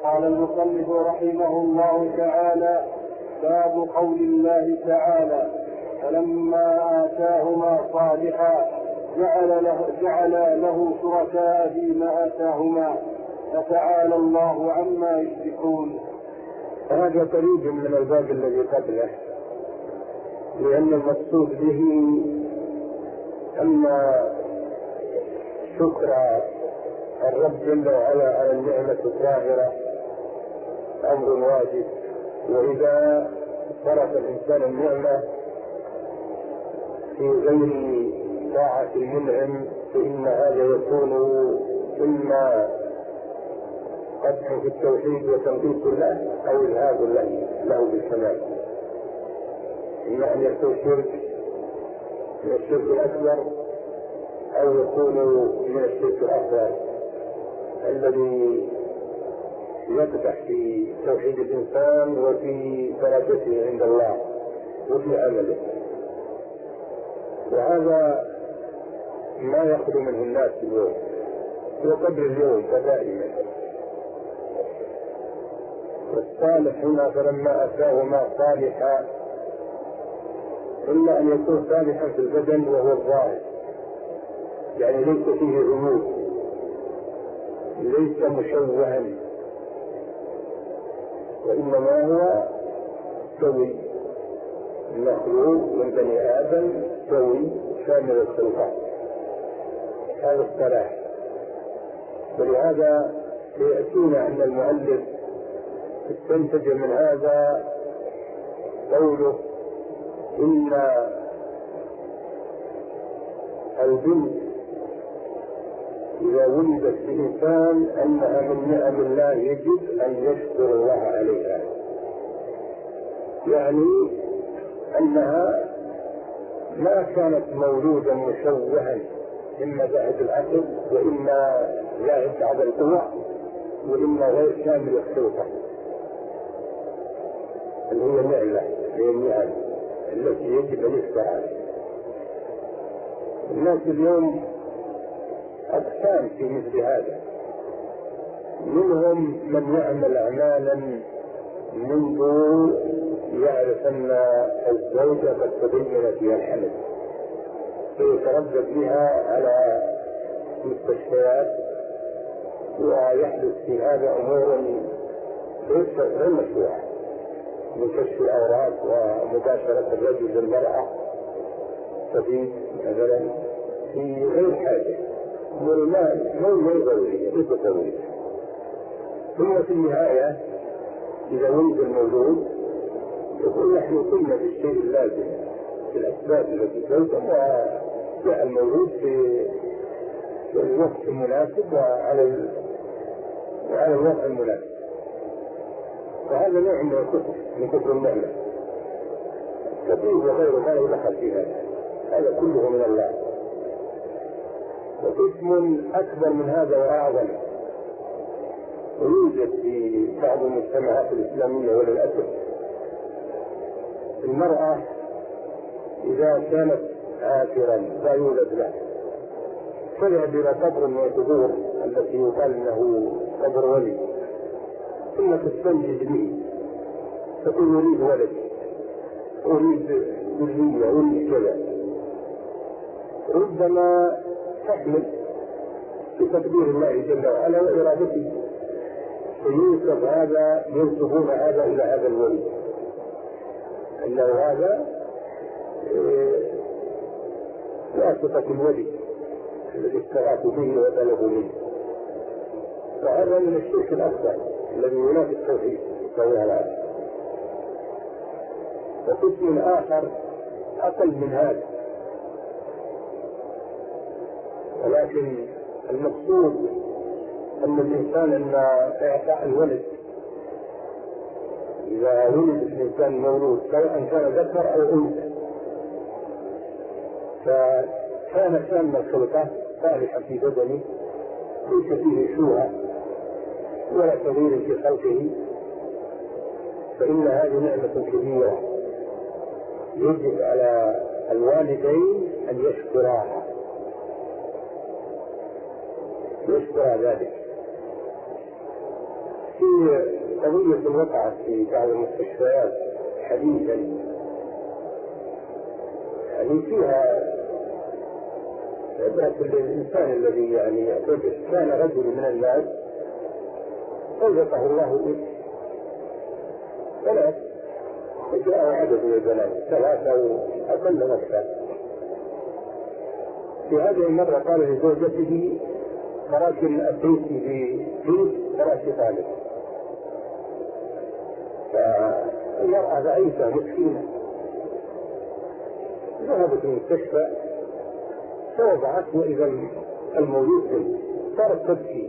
قال المصنف رحمه الله تعالى: باب قول الله تعالى: فلما آتاهما صالحا جعل له شركاء فيما آتاهما فتعالى الله عما يشركون. هذا قريب من الباب الذي قبله، لأن المقصود به أن شكر الرب جل وعلا على النعمة الظاهرة أمر واجب، وإذا صرف الإنسان النعمة في غير طاعة المنعم فإن هذا يكون إما قدح في التوحيد وتنقيص له أو إلهاب له بالكمال، إما أن يكون شرك من الشرك الأكبر أو يكون من الشرك الأصغر الذي يقدح في توحيد الإنسان وفي درجته عند الله وفي عمله. وهذا ما يخلو منه الناس اليوم وقبل اليوم كدائما. والصالح هنا فلما أتاهما صالحا، إلا أن يكون صالحا في البدن وهو الظاهر، يعني ليس فيه عيوب، ليس مشوها، وإنما هو سوي، مخلوق من بني آدم سوي شامل الخلقات. هذا الصلاح. ولهذا سيأتينا أن المؤلف استنتج من هذا قوله إن البنت إذا ولدت بإنسان أنها من نعم الله يجب أن يشكر الله عليها، يعني أنها ما كانت مولودا مشوها، إما ذاهب العقل وإما ذاهب بعض القوى وإما غير كامل الخلقة، اللي هي النعمة هي النعم التي يجب أن يشكر عليها. الناس اليوم أقسام في مثل هذا، منهم من يعمل أعمالا منذ يعرف أن الزوجة قد تبين فيها الحمل فيتردد بها على مستشفيات، ويحدث في هذا أمور غير مشروعة، من كشف الأوراق ومباشرة الرجل بالمرأة تبيت مثلا في غير حاجة، غير ضرورية ليس ضرورية. ثم في النهاية إذا ولد المولود يقول نحن قلنا بالشيء اللازم في الأسباب التي تلزم، وجاء المولود في الوقت المناسب وعلى الوقت المناسب. فهذا نوع من كفر النعمة. التطبيق وغيره ما يدخل في هذا كله من الله. وقسم أكبر من هذا وأعظم يوجد في بعض المجتمعات الإسلامية وللأسف. المرأة إذا كانت عاكرا لا يولد له تذهب إلى قبر من القبور التي يقال أنه قبر ولي، ثم تستنجد به تقول أريد ولد، أريد ذرية، أريد كذا. ربما تحمل بتقدير الله جل وعلا وإرادته، ينسبون هذا إلى هذا الولي، أنه هذا واسطة الولي الذي استغاثوا به وطلبوا منه. فهذا من الشرك الأكبر الذي ينافي التوحيد والعبادة. وقسم آخر أقل من هذا، ولكن المقصود أن الإنسان أن إعطاء الولد إذا ولد الإنسان مولود سواء كان ذكر أو أنثى فكان كامل الخلقة صالحا في بدنه ليس فيه شوهة ولا تغيير في خلقه، فإن هذه نعمة كبيرة يجب على الوالدين أن يشكراها، يشكر ذلك. في في قضية وقعت في بعض المستشفيات حديثا، يعني فيها بأس الإنسان الذي يعني كان رجل من الناس رزقه الله ابن ثلاث، وجاء عدد من البنات 3 أو أقل أكثر. في هذه المرة قال لزوجته: ولكن أتيت ببيت فراش ثالث. فالمرأة ضعيفة مسكينة، ذهبت المستشفى فوضعت، وإذا المولود صارت تبكي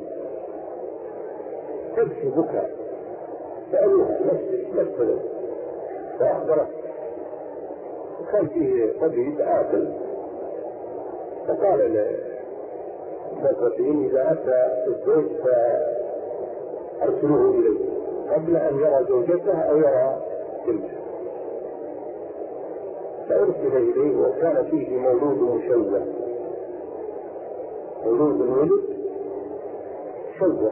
بكاء. سألوها: نفسه فأخبرت، وكان فيه طبيب آكل، فقال للموظفين: إذا أتى الزوج فأرسلوه إليه قبل أن يرى زوجته أو يرى بنته. فأرسل إليه، وكان فيه مولود مشوه، مولود ولد شوه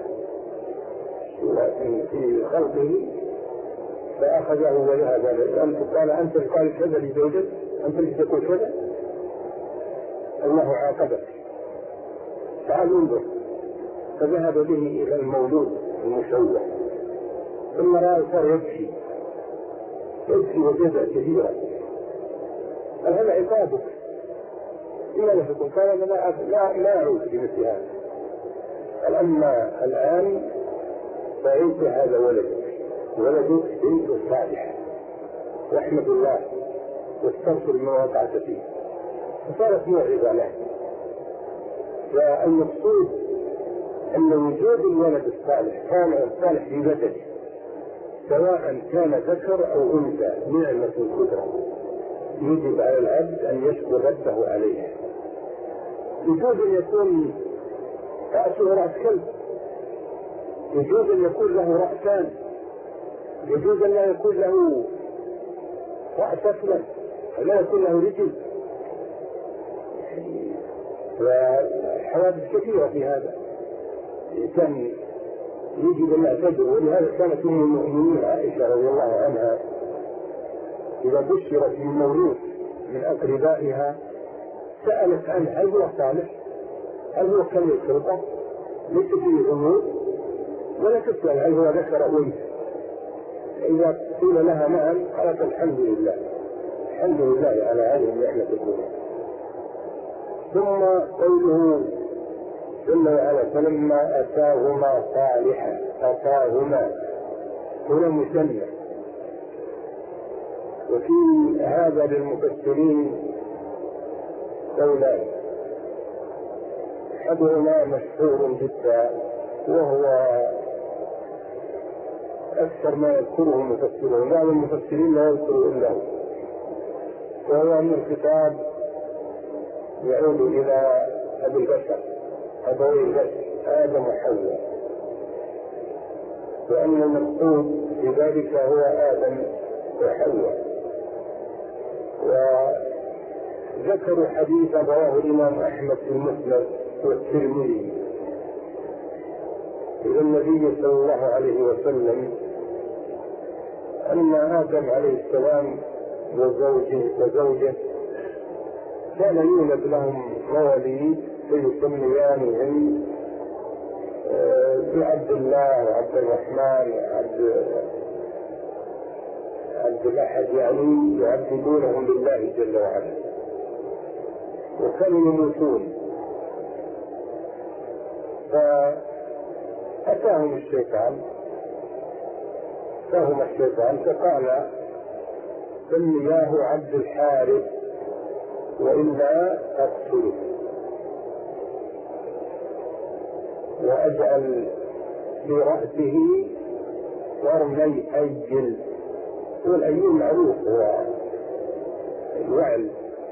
في خلقه. فأخذه وذهب له. قال: أنت قال كذا لزوجك، أنت اللي تقول كذا، الله عاقبك، تعال انظر. فذهب به إلى المولود المشوه، ثم رأى صار يبكي وجزع كثيرا. قال: هذا عقابك، لماذا تكون؟ قال: لا أعود بمثل هذا. قال: أما الآن فعيد هذا ولدك بنت صالحة، واحمد الله واستغفر ما وقعت فيه. فصارت موعظة له. والمقصود أن وجود الولد الصالح كان الصالح في بدنه، سواء كان ذكر أو أنثى، نعمة كبرى يجب على العبد أن يشكر ربه عليها. يجوز أن يكون رأسه رأس كلب، يجوز أن يكون له رأسان، يجوز أن لا يكون له رأس أسلم، لا يكون له رجل، وحوادث كثيرة في هذا. كان يجب أن نعتبر، ولهذا كانت أم المؤمنين عائشة رضي الله عنها إذا بشرت بالمولود من أقربائها سألت عنه: هل هو صالح؟ هل هو كم الخلقة؟ ليس فيه غموض، ولا تسأل هل هو ذكر أو أنثى. إذا قيل لها نعم قالت: الحمد لله، الحمد لله على هذه النعمة الكبرى. ثم قوله جل وعلا: فلما أتاهما صالحا، أتاهما هنا مثنى. وفي هذا للمفسرين قولان، أحدهما مشهور جدا وهو أكثر ما يذكره المفسرون، بعض المفسرين لا يذكروا إلا هو، وهو أن الكتاب يعود إلى أبي البشر، أبوي البشر آدم وحواء، وأن المقصود بذلك هو آدم وحواء. وذكروا حديث رواه الإمام أحمد في المسند والترمذي إلى النبي صلى الله عليه وسلم أن آدم عليه السلام وزوجه كان يولد لهم مواليد فيسميانهم بعبد الله وعبد الرحمن وعبد الأحد، يعني يعبدونهم لله جل وعلا، وكانوا يموتون. فأتاهم الشيطان فقال: سمياه عبد الحارث وإلا أقتله، وأجعل في رأسه قرني أيل. والأيل معروف هو الوعل،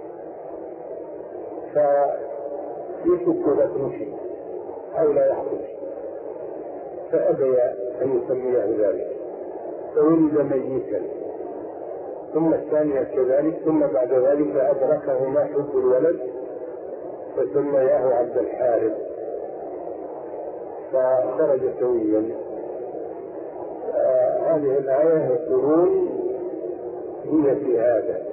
فيشك لا تمشي أو لا يخرج، فأبى أن يسميه ذلك، فولد ميتا. ثم الثانية كذلك، ثم بعد ذلك أدركه ما حب الولد فسمياه عبد الحارث، فخرج سويا. هذه الآية يقولون هي في هذا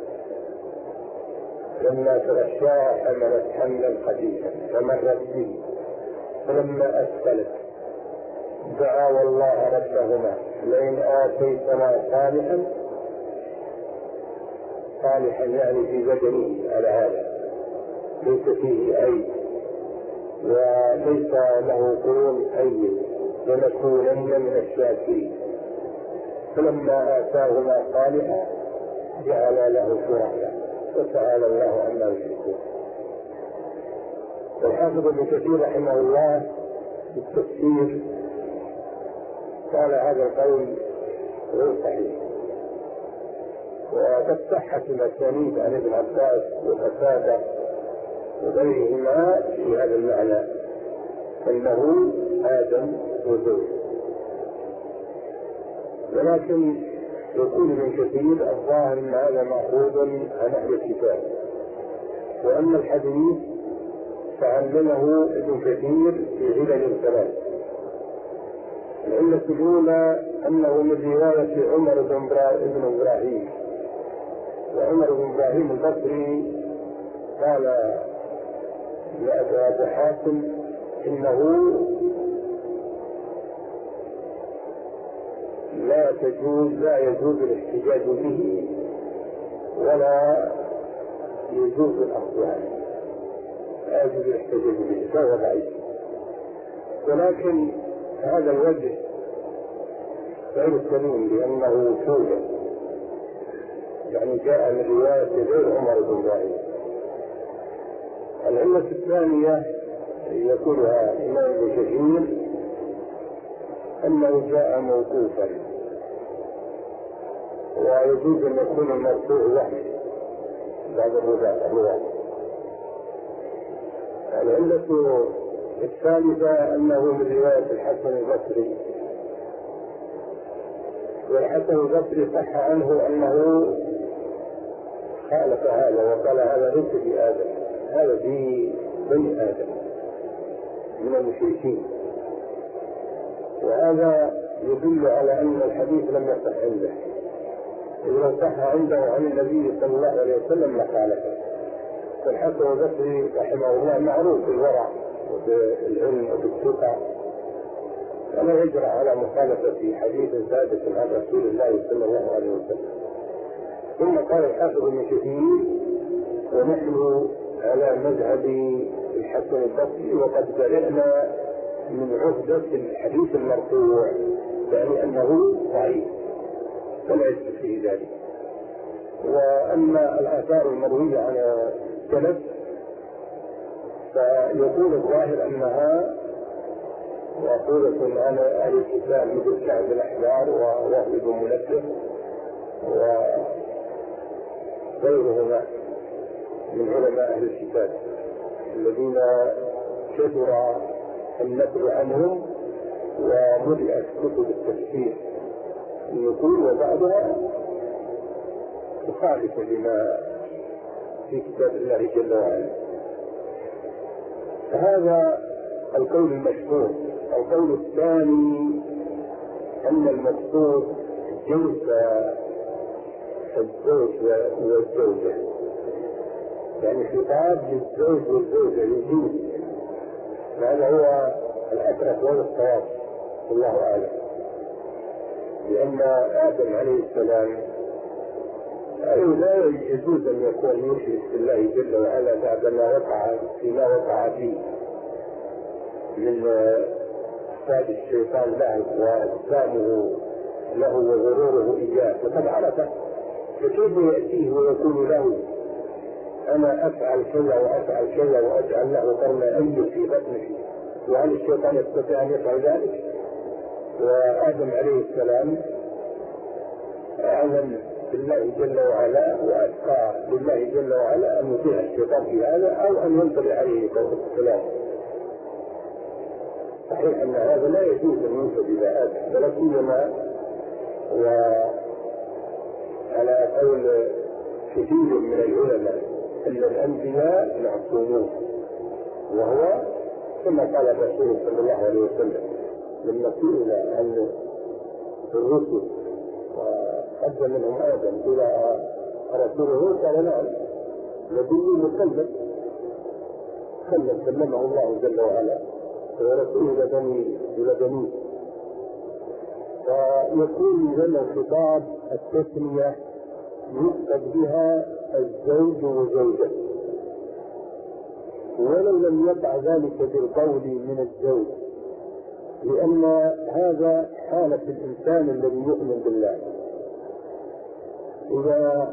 لما تغشاها حملت حملا خفيفا فمرت به فلما أثقلت دعا والله ربهما لئن آتيتنا صالحا يعني في بدنه على هذا ليس فيه عيب وليس له قرون عيب لنكونن من الشاكرين. فلما آتاهما صالحا جعل له شركاء وتعالى الله عما يشركون. والحافظ ابن كثير رحمه الله في التفسير قال هذا القول غير صحيح، وقد صحت الأسانيد عن ابن عباس وقتادة وغيرهما في هذا المعنى أنه آدم وزوج. ولكن يقول ابن كثير الظاهر أن هذا مأخوذ عن أهل الكتاب، وأن الحديث تعلمه ابن كثير في علل ثلاث. العلة الأولى أنه من رواية عمر بن إبراهيم، وعمر بن إبراهيم البصري قال لأبي حاتم إنه لا يجوز الاحتجاج به ولا يجوز الأخذ عنه، لا يجوز الاحتجاج به فهو ضعيف. ولكن هذا الوجه غير سليم لأنه شوية، يعني جاء من رواية غير عمر بن إبراهيم. العلة الثانية يقولها الإمام ابن كثير أنه جاء موقوفا، ويجوز أن يكون المرفوع وحده بعد الرواية. العلة الثالثة أنه من رواية الحسن البصري، والحسن البصري صح عنه أنه خالف هذا وقال هذا ليس في آدم، هذا في بني آدم من المشركين. وهذا يدل على أن الحديث لم يصح عنده، إذا صح عنده عن النبي صلى الله عليه وسلم لخالفه. فالحسن البصري رحمه الله معروف بالورع وبالعلم وبالثقة، ولا يجرأ على مخالفة حديث ثابت عن رسول الله صلى الله عليه وسلم. ثم قال الحافظ ابن كثير ونحن على مذهب الحسن البصري وقد برئنا من عهدة الحديث المرفوع، يعني أنه ضعيف فلا يثبت فيه ذلك. وأما الآثار المروية عن السلف فيقول الظاهر أنها مأخوذة عن أهل الكتاب مثل كعب الأحبار ووهب بن منبه وغيرهما من علماء أهل الكتاب الذين كثر النقل عنهم وملئت كتب التفسير النقول، وبعدها تخالف لما في كتاب الله جل وعلا. فهذا القول المشهور. القول الثاني أن المقصود جنس الزوج والزوجة، يعني خطاب للزوج والزوجة للجنس، هذا هو الأقرب والصواب والله أعلم. لأن آدم عليه السلام لا يجوز أن يكون يشرك بالله جل وعلا بعدما وقع فيما وقع فيه من إفساد الشيطان له وإسلامه له وغروره إياه، فقد عرفه، فكيف يأتيه ويقول له أنا أفعل كذا وأفعل كذا وأجعل له قرن أي في بطنه؟ وهل الشيطان يستطيع أن يفعل ذلك؟ وآدم عليه السلام أعلم بالله جل وعلا وأتقى لله جل وعلا أن يطيع الشيطان في هذا أو أن ينطلع عليه قول السلام. صحيح أن هذا لا يجوز أن ينسب إلى آدم، بل سيما وعلى قول كثير من العلماء أن الأنبياء معصومون، وهو كما قال الرسول صلى الله عليه وسلم لما سئل عن الرسل وحج منهم آدم إلى رسوله قال نعم نبي مكلف كلمه الله جل وعلا ورسوله إلى بنيه. فيكون لنا الخطاب التسمية يقصد بها الزوج وزوجته، ولو لم يقع ذلك بالقول من الزوج، لأن هذا حالة الإنسان الذي يؤمن بالله. إذا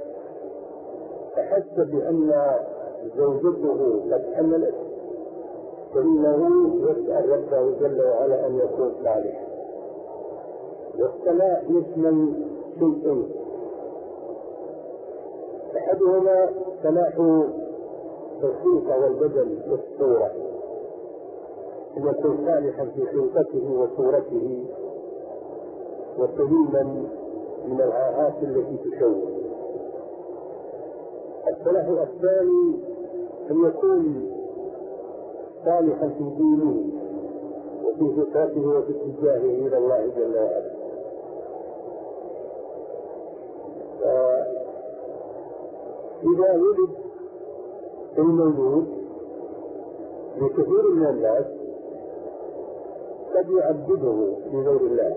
أحس بأن زوجته قد حملت فإنه يسأل ربه جل وعلا أن يكون صالحا. والصلاح يشمل شيئين، أحدهما صلاح الخلقة والبدن والصورة، أن يكون صالحا في خلقته وصورته وسليما من العاهات التي تشوه. الصلاح الثاني أن يكون صالحا في دينه وفي فطرته وفي اتجاهه إلى الله جل وعلا. إذا ولد المولود لكثير من الناس قد يعبده لغير الله،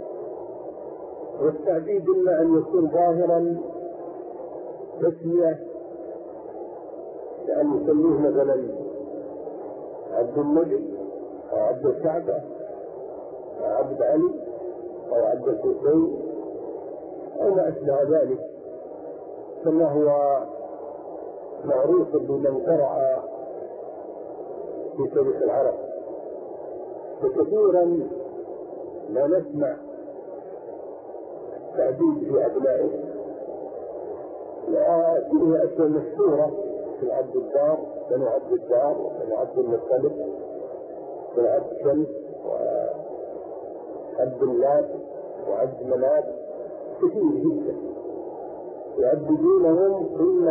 والتعبيد إما أن يكون ظاهرا تسمية، يعني يسميه مثلا عبد النبي أو عبد الكعبة أو عبد علي أو عبد الحسين أو ما أشبه ذلك، كما هو معروف بمن قرأ في تاريخ العرب. وكثيرا لا نسمع تعديد في أبنائه، لا فيه أشياء مشهورة في عبد الدار، بنو عبد الدار وبنو عبد المطلب بن عبد شمس وعبد اللات وعبد مناف، كثير جدا يعبدونهم إما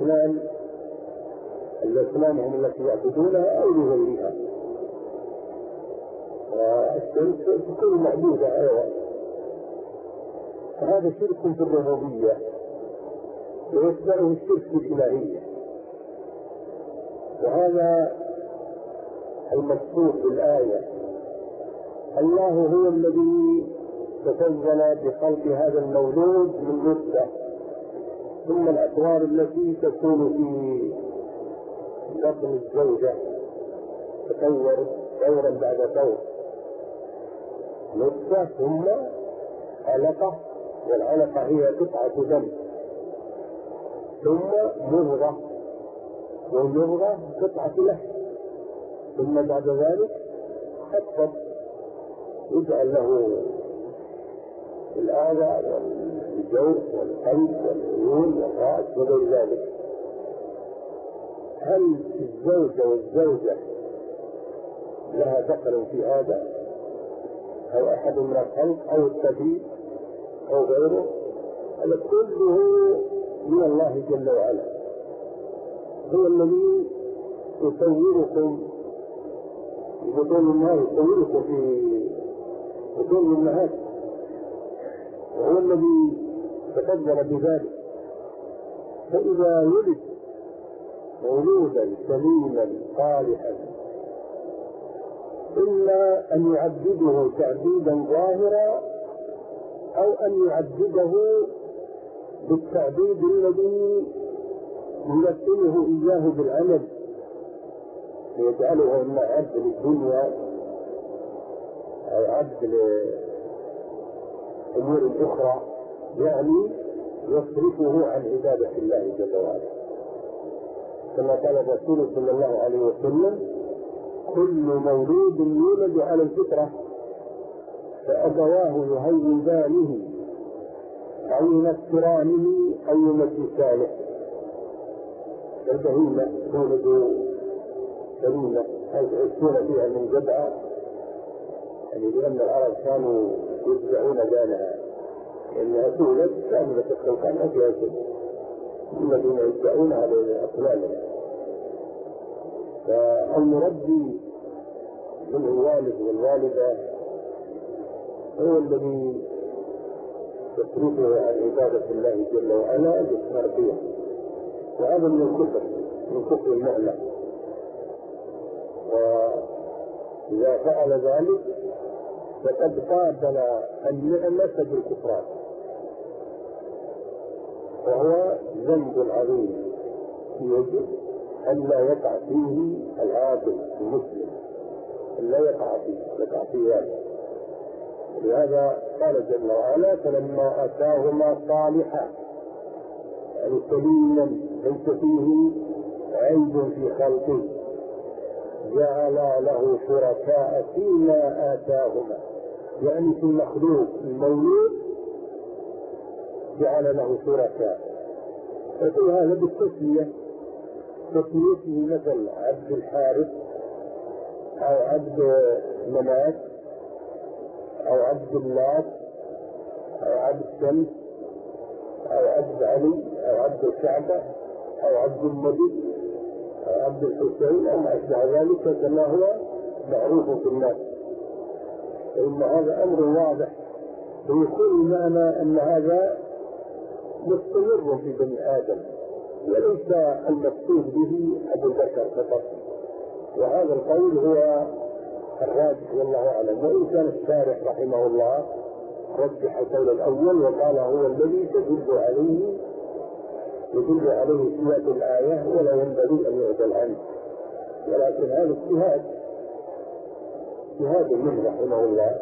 لأصنامهم التي يعبدونها أو لغيرها، والشمس تكون معبودة أيضا. فهذا شرك في الربوبية ويتبعه الشرك في الإلهية، وهذا المقصود بالآية. الله هو الذي تفضل بخلق هذا المولود من نطفة، ثم الأطوار التي تكون في بطن الزوجة تطور دورا بعد دور، نطفة ثم علقة، والعلقة هي قطعة دم، ثم مضغة، والمضغة قطعة لحم، ثم بعد ذلك خطط يجعل له الآذى والجوف والقلب والعيون والرأس وغير ذلك. هل الزوجة والزوجة لها دخل في هذا، أو أحد من الخلق أو التبييض أو غيره؟ هذا كله من الله جل وعلا، هو الذي يصوركم في بطون النار، يصوركم في بطون الأمهات، وهو الذي تقدر بذلك. فإذا ولد مولودا سليما صالحا إما أن يعبده تعبيدا ظاهرا أو أن يعبده بالتعبيد الذي يمثله إياه بالعمل، ليجعله إما عبد للدنيا أو عبد لأمور أخرى، يعني يصرفه عن عبادة الله جل وعلا. كما قال الرسول صلى الله عليه وسلم: كل مولود يولد على الفطرة فأبواه يهودانه أو ينصرانه أو يمجسانه. البهيمة تولد سليمة يعيشون فيها من جبعة، يعني لأن العرب كانوا يدفعون بالها لأنها تولد كاملة الخلقان ما فيها شيء، الذين يدفعون على أطلالها. فالمربي من الوالد والوالدة هو الذي يصرفه عن عبادة الله جل وعلا بالتربية، وهذا من الكفر، من كفر النعمة. وإذا فعل ذلك فقد قابل النعمة بالكفران، وهو ذنب عظيم يجب أن لا يقع فيه العاقل المسلم، أن لا يقع فيه ذلك. لهذا قال جل وعلا: فلما آتاهما صالحا، يعني سليما ليس فيه عيب في خلقه، جعل له شركاء فيما آتاهما، يعني في المخلوق المولود جعل له شركاء. ففي هذا بالتسمية، تسميته مثل عبد الحارث أو عبد منات أو عبد اللات أو عبد الشمس أو عبد علي أو عبد الكعبة أو عبد النبي أو عبد الحسين أو ما أشبه ذلك كما هو معروف في الناس. فإن هذا أمر واضح، ويكون معنا أن هذا مستمر في بني آدم، وليس المقصود به أبو بكر فقط. وهذا القول هو الراجح والله أعلم. وإن كان الشارح رحمه الله رجح القول الأول وقال هو الذي تدل عليه سياق الآية ولا ينبغي أن يعدل عنه، ولكن هذا اجتهاد منه رحمه الله،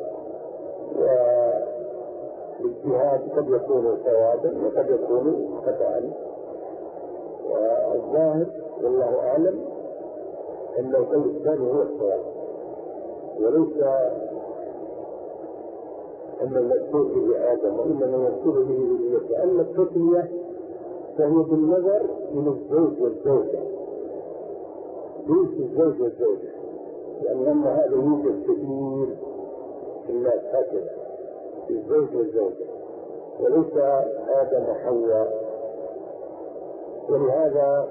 والاجتهاد قد يكون صوابا وقد يكون خطأ. والظاهر والله أعلم أن القول الثاني هو الصواب، وليس أن المذكور به آدم، وإنما المذكور به ذريته. أما التسمية فهي بالنظر من الزوج والزوجة، ليس الزوج والزوجة، لأن هذا يوجد كثير في الناس هكذا، في الزوج والزوجة، وليس آدم وحواء. ولهذا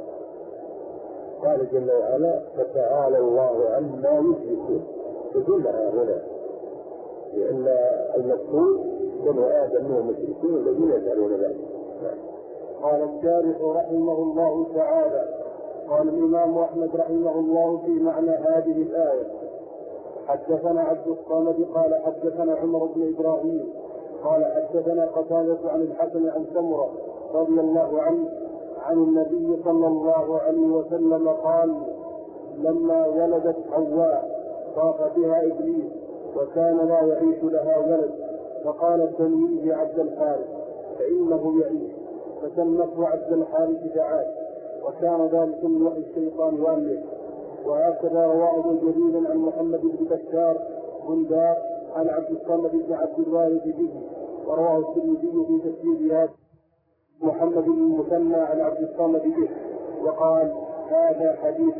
قال جل وعلا: فتعالى الله عما يشركون، تجمعها هنا، لأن المقصود بنو آدم هم المشركين الذين يفعلون ذلك. قال الشارح رحمه الله تعالى: قال الإمام أحمد رحمه الله في معنى هذه الآية: حدثنا عبد الصمد قال حدثنا عمر بن إبراهيم قال حدثنا قتادة عن الحسن عن سمرة رضي الله عنه عن النبي صلى الله عليه وسلم قال: لما ولدت حواء طاف بها إبليس وكان لا يعيش لها ولد، فقال سميه عبد الحارث فإنه يعيش، فسمته عبد الحارث دعاه، وكان ذلك من وحي الشيطان وأمره. وهكذا رواه ابن جرير عن محمد بن بشار بندار عن عبد الصمد بن عبد الوارث به، ورواه الترمذي في تفسير هذا محمد بن المثنى عن عبد الصمد به، وقال: هذا حديث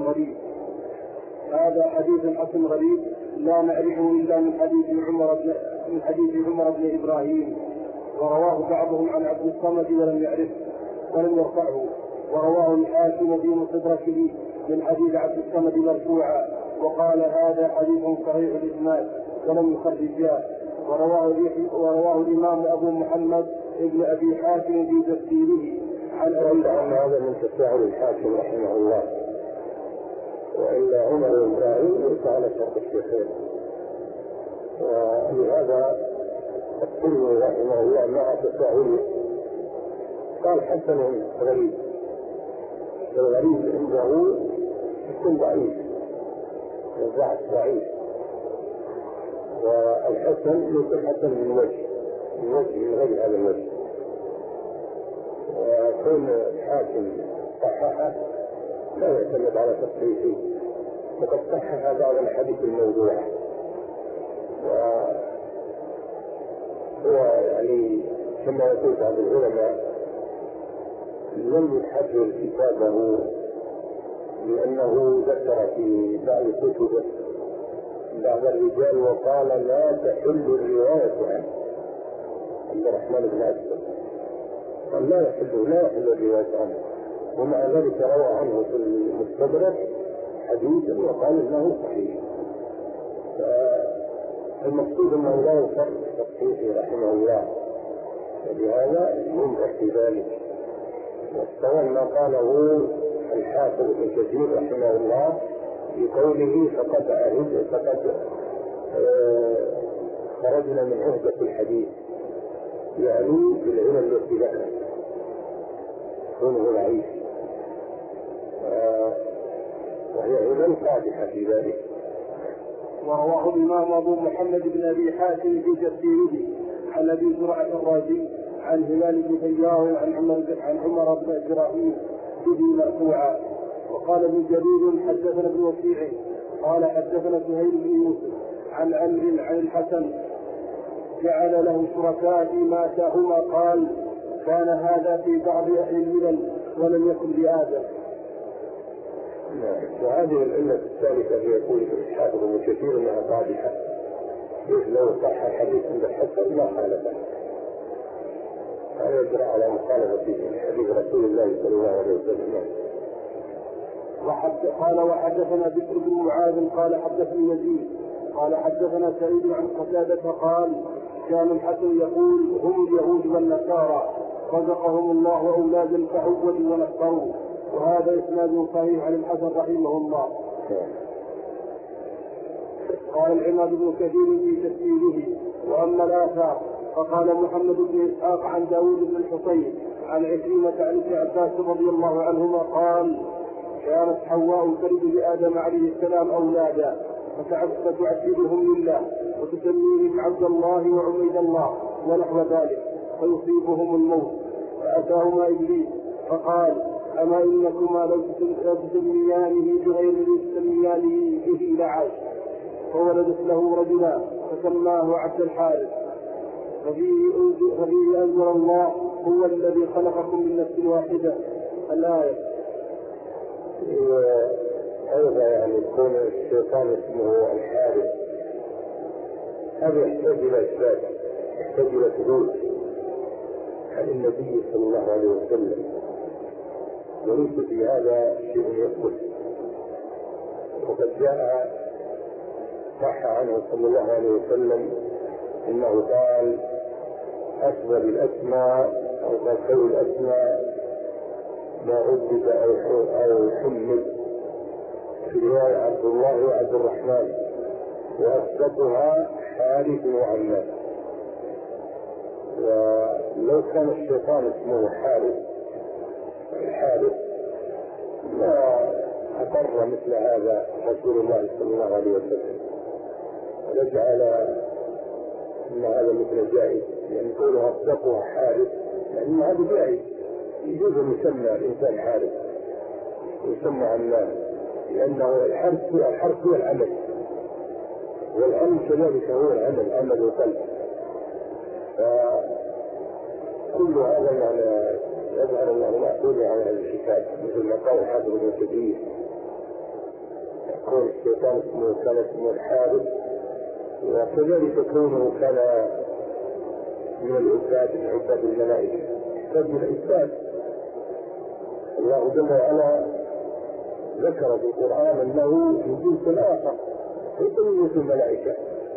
حسن غريب لا نعرفه إلا من حديث عمر بن إبراهيم، ورواه بعضهم عن عبد الصمد ولم يرفعه، ورواه الحاكم في مستدركه من حديث عبد الصمد مرفوعا، وقال: هذا حديث صحيح الإسناد ولم يخرجاه. ورواه الإمام أبو محمد ابن أبي حاتم في تفسيره عن هذا من تفاعل الحاكم رحمه الله، وإلا عمر بن إبراهيم ليس على شرط الشيخين. ولهذا الترمذي رحمه الله مع تفاعله قال: حسن غريب. الغريب عنده يكون ضعيف، الضعف ضعيف، والحسن يكون حسن من غير هذا الوجه. وكون الحاكم صححه لا يعتمد على تصحيحه، وقد صحح بعض الحديث الموضوع، وهو يعني كما يقول بعض العلماء لم يحرر كتابه لأنه ذكر في بعض كتبه بعض الرجال وقال: لا تحل الرواية عنه. عبد الرحمن بن أسد قال: لا يحل الرواية عنه، ومع ذلك روى عنه في المستدرك حديثا وقال انه صحيح. المقصود انه لا يفرق تصحيحه رحمه الله ولهذا ينجح في ذلك. واستوى ما قاله الحافظ ابن كثير رحمه الله بقوله فقد خرجنا من عهدة الحديث، يعني بالعلم التي لها كونه ضعيف، وهي علم قادحة في ذلك. ورواه الإمام أبو محمد بن أبي حاتم في تفسيره عن أبي زرعة الرازي عن هلال بن تيار عن عمر بن إبراهيم به مرفوعا. وقال ابن جرير حدثنا ابن وكيع قال حدثنا سهيل بن يوسف عن عمرو عن الحسن جعل له شركاء فيما اتاهما، قال كان هذا في بعض أهل الملل ولم يكن بآدم. وهذه العلة الثالثة هي يقول الحافظ ابن كثير انها قادحة، لو صح الحديث عند الحسن ما خالفه، هذا يجرى على مخالفة حديث رسول الله صلى الله عليه وسلم. قال وحدثنا بكر بن معاذ قال حدثني يزيد قال حدثنا سعيد عن قتادة قال كان الحسن يقول هم اليهود والنصارى رزقهم الله أولادا فعودوا ونصروا. وهذا إسناد صحيح عن الحسن رحمه الله. قال العماد بن كثير في تفسيره. وأما الآثار فقال محمد بن إسحاق عن داود بن الحصين عن عكرمة عن ابن عباس رضي الله عنهما قال كانت حواء تلد لآدم عليه السلام أولادا فتعبدهم لله وتسميهم عبد الله وعبيد الله ونحو ذلك، فيصيبهم الموت. فأتاهما إبليس فقال أما إنكما لو تسميانه بغير الذي تسميانه به لعاش، فولدت له رجلا فسماه عبد الحارث. ففيه أنزل الله هو الذي خلقكم من نفس واحدة الآية. أيضا يعني يكون الشيطان اسمه الحارث، هذا يحتاج إلى إثبات، يحتاج إلى ثبوت عن النبي صلى الله عليه وسلم، وليس في هذا شيء يثبت. وقد جاء صح عنه صلى الله عليه وسلم انه قال افضل الاسماء او قال خير الاسماء ما عبد او حمد، في رواية عبد الله وعبد الرحمن، واصدقها حارث وعماد. ولو كان الشيطان اسمه الحارث ما أقر مثل هذا رسول الله صلى الله عليه وسلم، ونجعل أن هذا مثل جائز، لأن قوله أصدقها حارث لأن هذا جائز، يجوز أن يسمى الإنسان حارث ويسمى عماد، لأنه الحرث هو العمل، والعمل كذلك هو العمل، عمل وقلب. فكل هذا يعني يظهر الله معقول على هذا الكتاب، مثل ما قال الحافظ ابن كثير يقول الشيطان كان اسمه الحارث، وكذلك كونه كان من العباد من عباد الملائكة يحتاج إلى إثبات. الله جل وعلا ذكر في القرآن أنه في جنس آخر ليس من جنس الملائكة،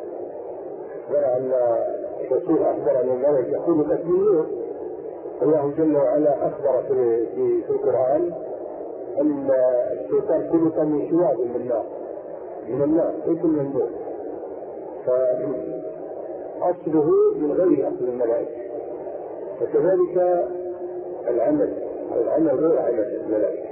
أن الرسول أخبر أن الملائكة خلقت من نور. الله جل وعلا أخبر في القرآن أن الشيطان خلق من شواظ من النار ليس من النور، فأصله من غير أصل الملائكة. وكذلك العمل غير عمل الملائكة،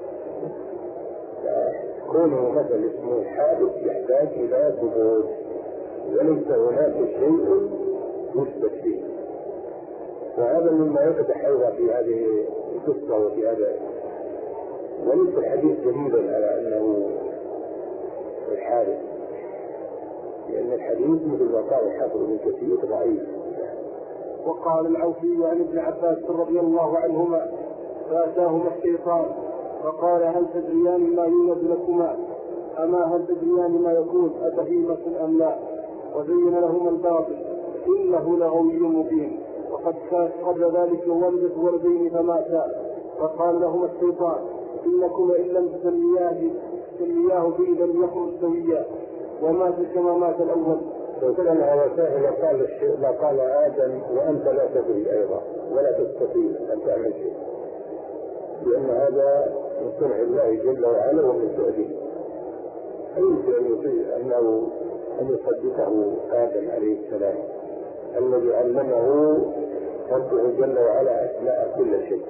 كونه مثل اسمه الحادث يحتاج إلى ثبوت، وليس هناك شيء يثبت فيه. وهذا مما يفتح أيضا في هذه القصة وفي هذا، وليس الحديث دليلا على أنه الحادث، لأن الحديث مثل ما قال الحافظ ابن كثير ضعيف. وقال العوفي عن ابن عباس رضي الله عنهما فأتاهما الشيطان فقال هل تدريان ما يولد لكما؟ أما هل تدريان ما يكون أبهيمة أم لا؟ وزين لهما الباطل إنه لغوي مبين. وقد كانت قبل ذلك ولدت ولدين فماتا، فقال لهما الشيطان إنكما إن لم تسمياه به لم يكن سويا، ومات كما مات الأول، وكل هذا سهل لقال آدم وأنت لا تدري أيضا ولا تستطيع أن تعمل شيء، لأن هذا من صنع الله جل وعلا ومن فعله. يمكن أن يطيع أن يصدقه آدم عليه السلام الذي علمه ربه جل وعلا أسماء كل شيء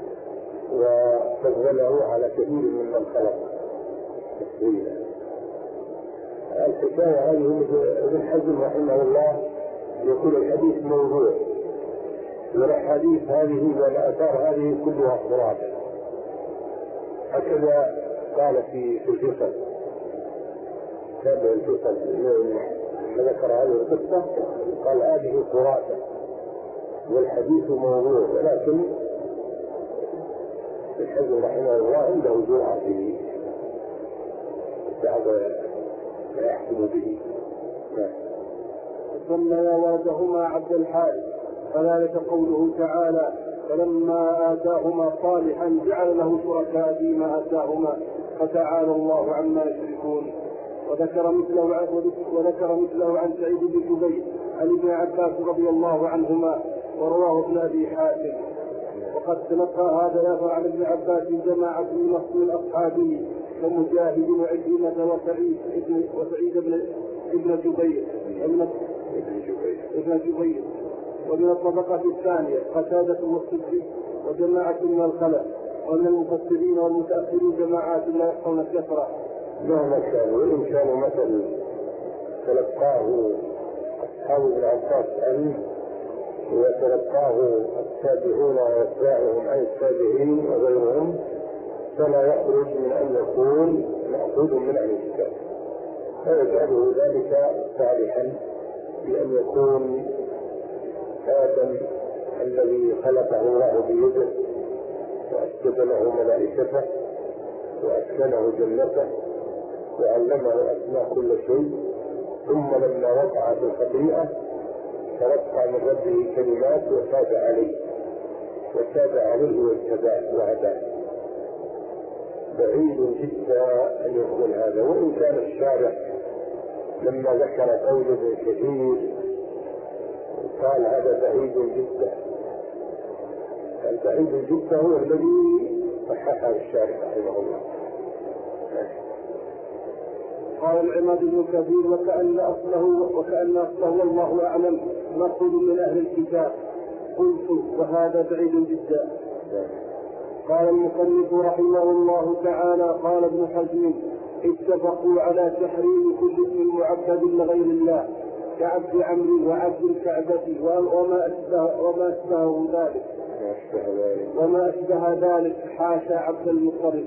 وفضله على كثير ممن خلق تفضيلا. الحكاية هذه ابن حزم رحمه الله يقول الحديث موضوع، والأحاديث هذه والآثار هذه كلها خرافة. هكذا قال في الفصل، تابع الفصل ذكر هذه القصة قال هذه خرافة والحديث موضوع، ولكن ابن حزم رحمه الله عنده جرأة في بعض ما يحكم به. سميا ولدهما عبد الحارث، فذلك قوله تعالى فلما آتاهما صالحا جعل له شركاء فيما آتاهما فتعالى الله عما يشركون. وذكر مثله عن سعيد بن جبير عن ابن عباس رضي الله عنهما، ورواه ابن أبي حاتم. وقد تلقى هذا الأثر عن ابن عباس جماعة من أصحابه كمجاهد وعكرمة وسعيد ابن جبير ومن الطبقة الثانية قتادة والصديق وجماعة من الخلف، ومن المفسرين والمتأخرين جماعات لا يحصون الكثرة. مهما كانوا وإن كانوا مثل تلقاه أصحاب ابن عباس عنه وتلقاه التابعون واتباعهم عن التابعين وغيرهم، فلا يخرج من أن يكون مأخوذ من أهل الكتاب، فيجعله ذلك صالحا بأن يكون آدم الذي خلقه الله بيده وأسجد له ملائكته وأسكنه جنته وعلمه أسماء كل شيء، ثم لما وقع في الخطيئة تلقى من ربه كلمات وتاب عليه واهتداه وهداه. بعيد جدا أن يكون هذا، وإن كان الشارع لما ذكر قول ابن كثير قال هذا بعيد جدا. البعيد جدا هو الذي صححه الشارع رحمه الله. قال العماد بن كثير وكأن أصله والله أعلم مأخوذ من أهل الكتاب. قلت وهذا بعيد جدا. قال المصنف رحمه الله تعالى قال ابن حزم اتفقوا على تحريم كل اسم معبد لغير الله كعبد عمرو وعبد الكعبة وما أشبه ذلك حاشا عبد المطلب.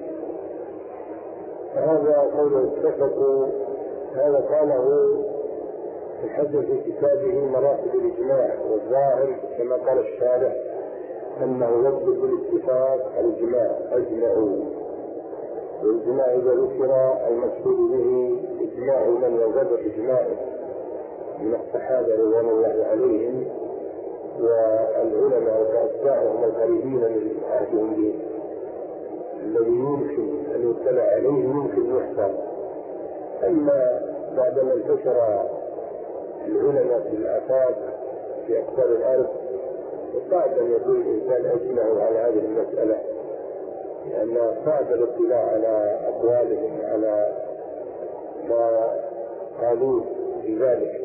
هذا قول اتفقوا، هذا قاله الحجر في كتابه مراتب الإجماع، والظاهر كما قال الشارع أنه يطلب بالاتفاق الإجماع أجمعوا، والإجماع إذا ذكر المقصود به إجماع من وجد إجماعه من الصحابة رضوان الله عليهم والعلماء وأتباعهم القريبين من عهدهم به، الذي يمكن أن يطلع عليه يمكن يحصل. أما بعدما انتشر العلماء في الآفاق في أقطار الأرض صعب أن يكون الإنسان أجمع على هذه المسألة، لأن صعب الاطلاع على أقوالهم على ما قالوه في ذلك.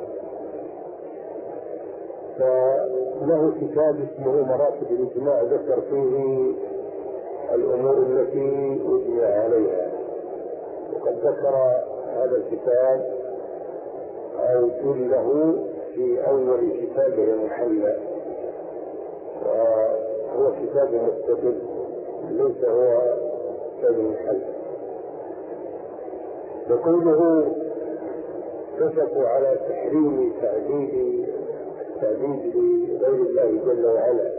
فله كتاب اسمه مراتب الإجماع ذكر فيه الأمور التي أجمع عليها، وقد ذكر هذا الكتاب أو كله في أول كتابه المحلى، وهو كتاب مستقل ليس هو كتاب المحلى. وقوله اتفقوا على تحريم تعبيد لغير الله جل وعلا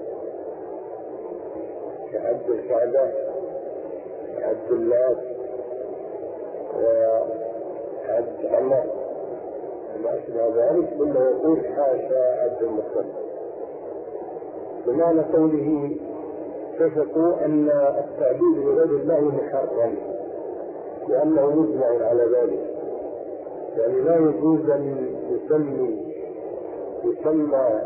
كعبد الكعبة وعبد الله وعبد عمر وما أشبه ذلك، ثم يقول حاشا عبد المطلب. بمعنى قوله اتفقوا أن التعبيد لغير الله محرم لأنه مجمع على ذلك، يعني لا يجوز أن يسمى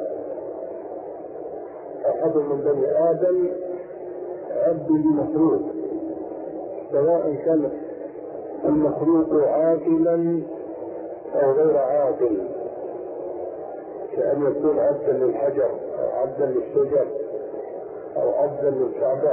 أحد من بني آدم عبد لمخلوق، سواء كان المخلوق عاقلا أو غير عاقل، كأن يكون عبدا للحجر أو عبدا للشجر أو عبدا للكعبة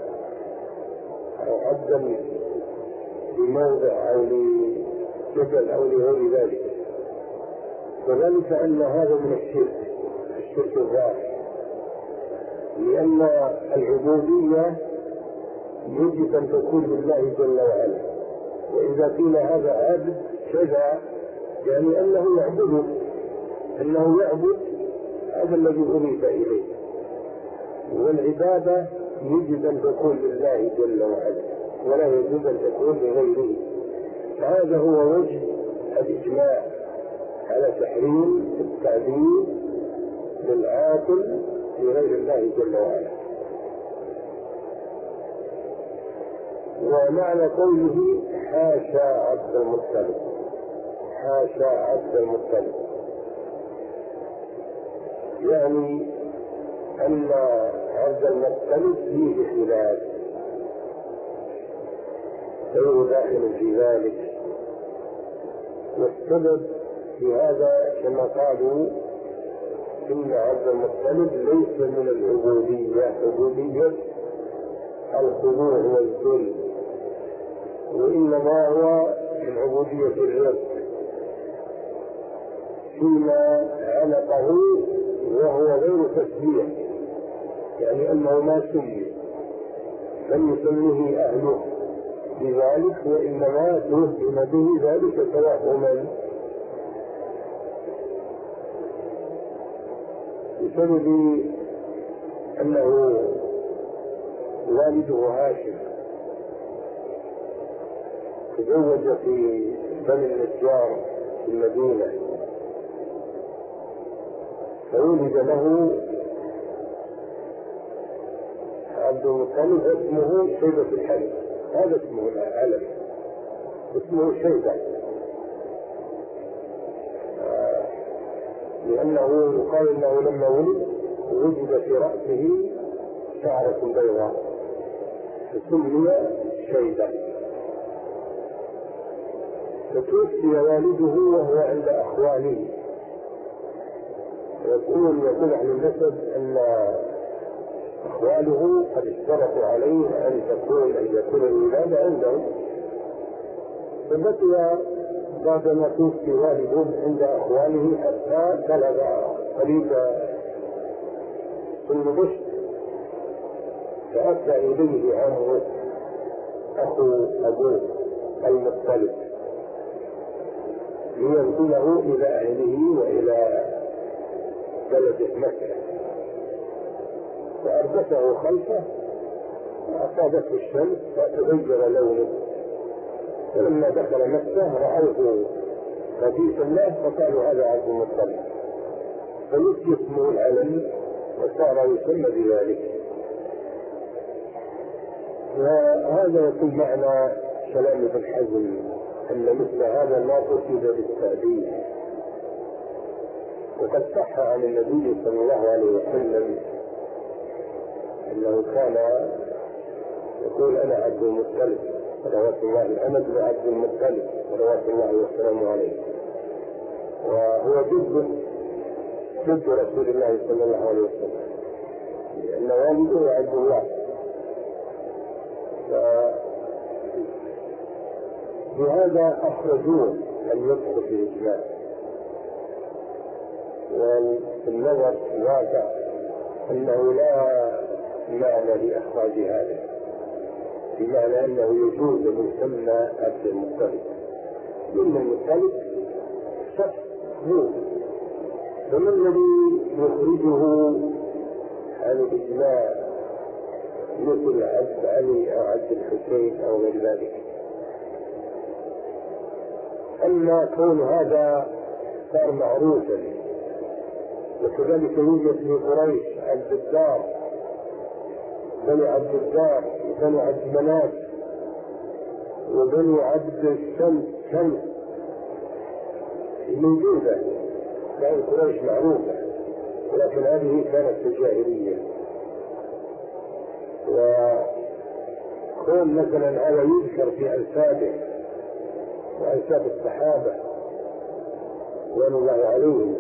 أو عبدا لموضع أو لجبل أو لغير ذلك. وذلك أن هذا من الشرك الظاهر، لأن العبودية يجب أن تكون لله جل وعلا، وإذا قيل هذا عبد كذا يعني أنه يعبده، أنه يعبد هذا الذي أضيف إليه، والعبادة يجب أن تكون لله جل وعلا ولا يجب أن تكون لغيره. هذا هو وجه الإجماع على تحريم التعبيد للعاقل لغير الله جل وعلا. ومعنى قوله حاشا عبد المطلب، حاشا عبد المطلب، يعني أن عبد المطلب فيه خلاف غير داخل في ذلك. والسبب في هذا كما قالوا إن عبد المطلب ليس من العبودية، عبودية الخضوع والذل، وإنما هو من عبودية الرب فيما علقه وهو غير تسبيح، يعني أنه ما سمي، لم يسميه أهله بذلك، وإنما توهم به ذلك توهما بسبب أنه والده هاشم تزوج في بني النجار في المدينة، فولد له عبد المطلب اسمه شيبة الحلب، هذا اسمه العلم، اسمه شيبة، لأنه يقال أنه لما ولد وجد في رأسه شعرة بيضاء فسمي شيبة. فتوفي والده وهو عند أخوانه، يقول عن النسب أن أخواله قد اشترطوا عليه أن يكون الولادة عندهم، فبقي بعدما توفي والده عند أخوانه حتى بلغ قريب سن الرشد، فأتى إليه عمه أخو أبوه المطلب لينقله إلى أهله وإلى بلد مكة، فأربته خلفه وأصابته الشمس فتغير لونه، فلما دخل مكة رأوه خبيث الله فقالوا هذا عبد المطلب، فنسي اسمه العلم وصار يسمى بذلك. وهذا يكون معنى كلام ابن حزم أن مثل هذا لا قصد بالتأديب. وقد صح عن النبي صلى الله عليه وسلم أنه كان يقول أنا عبد المطلب صلوات الله، أنا ابن عبد المطلب صلوات الله وسلامه عليه، وهو جد رسول الله صلى الله عليه وسلم، لأن والده عبد الله. بهذا أخرجوه أن يدخل في الإجماع، والنظر واقع أنه لا معنى لإخراج هذا، بمعنى أنه يجوز أن يسمى عبد المطلب، لأن المطلب شخص هو، فما الذي يخرجه عن الإجماع مثل عبد علي أو عبد الحسين أو غير ذلك؟ أما كون هذا صار معروفا، وكذلك يوجد في قريش عبد الدار، بني عبد الدار وبني عبد مناف وبني عبد الشمس، موجودة لأن قريش معروفة، ولكن هذه كانت في الجاهلية. وكون مثلا هذا يذكر في أنسابه وأنساب الصحابة رضوان الله عليهم.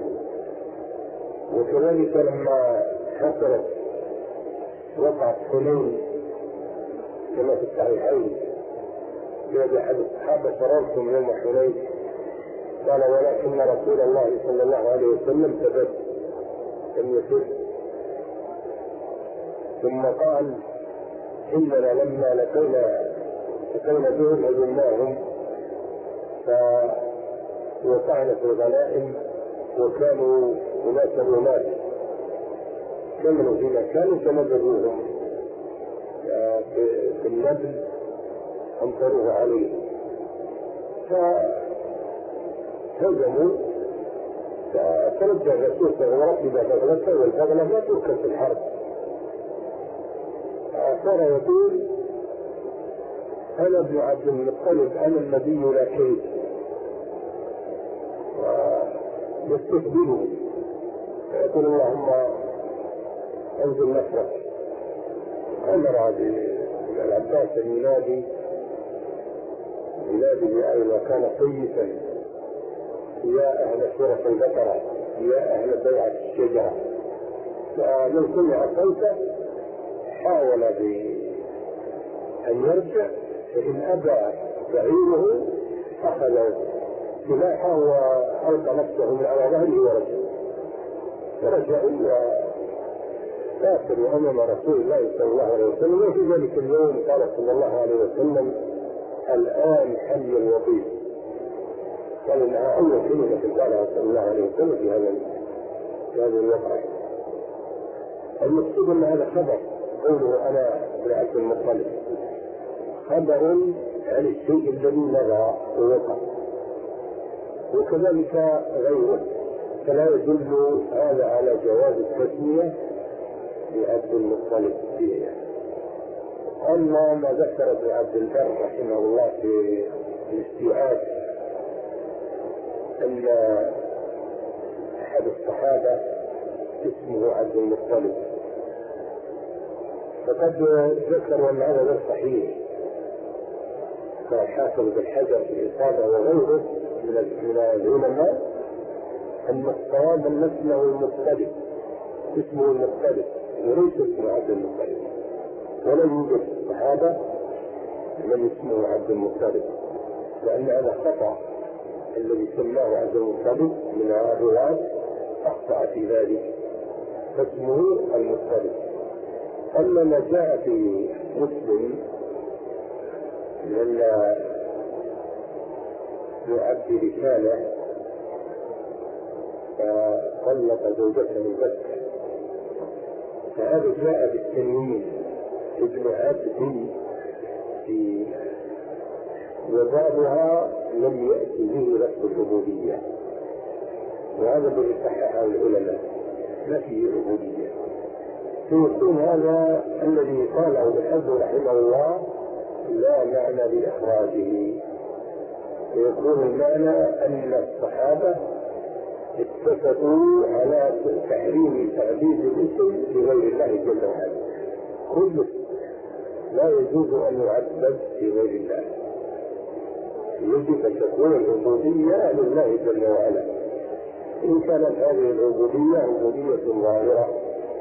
وكذلك لما حصلت وقعت حنين كما في الصحيحين بيد أحد الصحابة: فررتم يوم حنين؟ قال: ولكن رسول الله صلى الله عليه وسلم ثبت لم يفر. ثم قال: إننا لما لقينا بهم هزمناهم فوقعنا في الغنائم، وكانوا هناك رماة كملوا في مكان فنبذوهم في النبل أمطروه عليه فهزموا. فترجع الرسول صلى الله عليه وسلم بغلته، والبغلة ما تركب في الحرب. صار يقول: أنا ابن عبد المطلب، أنا النبي لا كيد. ويستقبله فيقول: اللهم انزل نصرك. أمر العباس ينادي بأين كان طيفا: يا أهل سورة البقرة، يا أهل بيعة الشجرة. فمن سمع صوته حاول أن يرجع، فإن أبى بعيره أخذ سلاحه وألقى نفسه من على ظهره ورجعوا وكافروا أمام رسول الله صلى الله عليه وسلم. وفي ذلك اليوم قال صلى الله عليه وسلم: الآن حي الوطيس. قال إنها أول كلمة قالها صلى الله عليه وسلم في هذا الوقع. المقصود أن هذا خبر، قوله أنا ابن عبد المطلب خبر عن الشيء الذي مضى ووقع، وكذلك غيره، فلا يدل هذا على جواز التسمية بعبد المطلب فيه. أما ما ذكر ابن عبد البر رحمه الله في الاستيعاب أن أحد الصحابة اسمه عبد المطلب، فقد ذكروا أن هذا غير صحيح. كالحافظ بن حجر في الإصابة وغيره من العلماء أن الصواب أن اسمه المطلب، اسمه المطلب وليس اسمه عبد المطلب، ولا يوجد صحابة من اسمه عبد المطلب، لأن هذا خطأ. الذي سماه عبد المطلب من الرواة أخطأ في ذلك، فاسمه المطلب. أما ما جاء في مسلم من عبد رسالة فطلق زوجته بكر، فهذا جاء بالتنوين: ابن عبد، في وبعضها لم يأتي به لفظ العبودية، وهذا الذي صححه العلماء، ما فيه عبودية. فيكون هذا الذي قاله ابن حزم رحمه الله لا معنى لإخراجه، ويكون المعنى أن الصحابة اتفقوا على تحريم تعبيد الاسم لغير الله جل وعلا. كل لا يجوز أن يعبد لغير الله، يجب أن تكون العبودية لله جل وعلا. إن كانت هذه العبودية عبودية ظاهرة،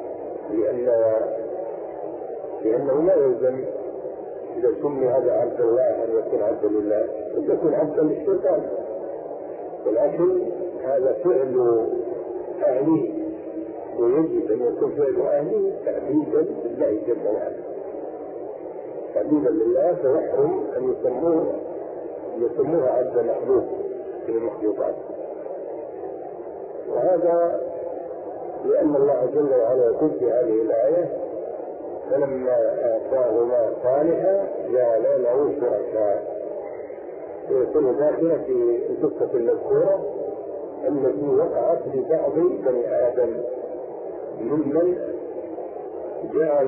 لأنه لا يلزم إذا سمي هذا عبد الله أن يكون عبدا لله، أن يكون عبدا للشيطان، ولكن هذا فعل أهله، ويجب أن يكون فعل أهله تعبيدا لله جل وعلا، تعبيدا لله، فيحرم أن يسموها عبد مخلوق في المخلوقات. وهذا لأن الله جل وعلا يقول في هذه الآية: فلما آتاهما صالحا جعل له شركاء. ويكون داخلة في القصة المذكورة التي وقعت لبعض بني آدم ممن جعل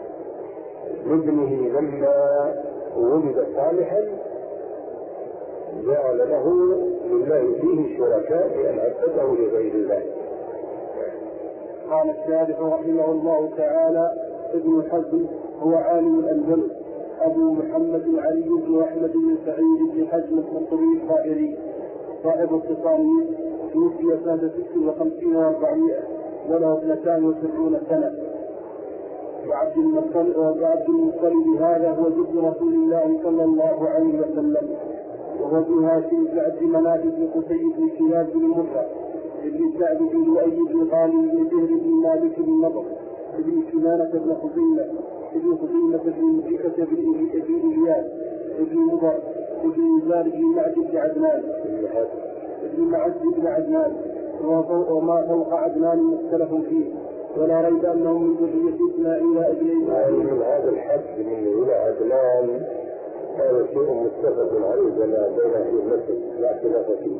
لابنه لما ولد صالحا جعل له لله فيه شركاء بأن عبده لغير الله. قال الشارح رحمه الله تعالى: ابن حزم هو عالم الأندلس أبو محمد علي بن أحمد بن سعيد بن حزم القرطبي القائري صاحب التصانيف، توفي سنة 56 و400 وله 72 سنة. وعبد المطلب هذا هو جد رسول الله صلى الله عليه وسلم، وهو ابن هاشم بن عبد مناف بن قصي بن كلاب بن مرة ابن سعد بن لؤي بن غالب بن زهر بن مالك بن نضر ابن كنانة بن خزيمة بن مدركة بن إلياس ابن مضر ابن نزار بن معد بن عدنان ابن معد بن عدنان، وما فوق عدنان مختلف فيه، ولا ريب أنه من ذرية إسماعيل ابن إبراهيم. من هذا الحد من إلى عدنان هذا شيء متفق عليه بين أهل المسجد لا خلاف فيه،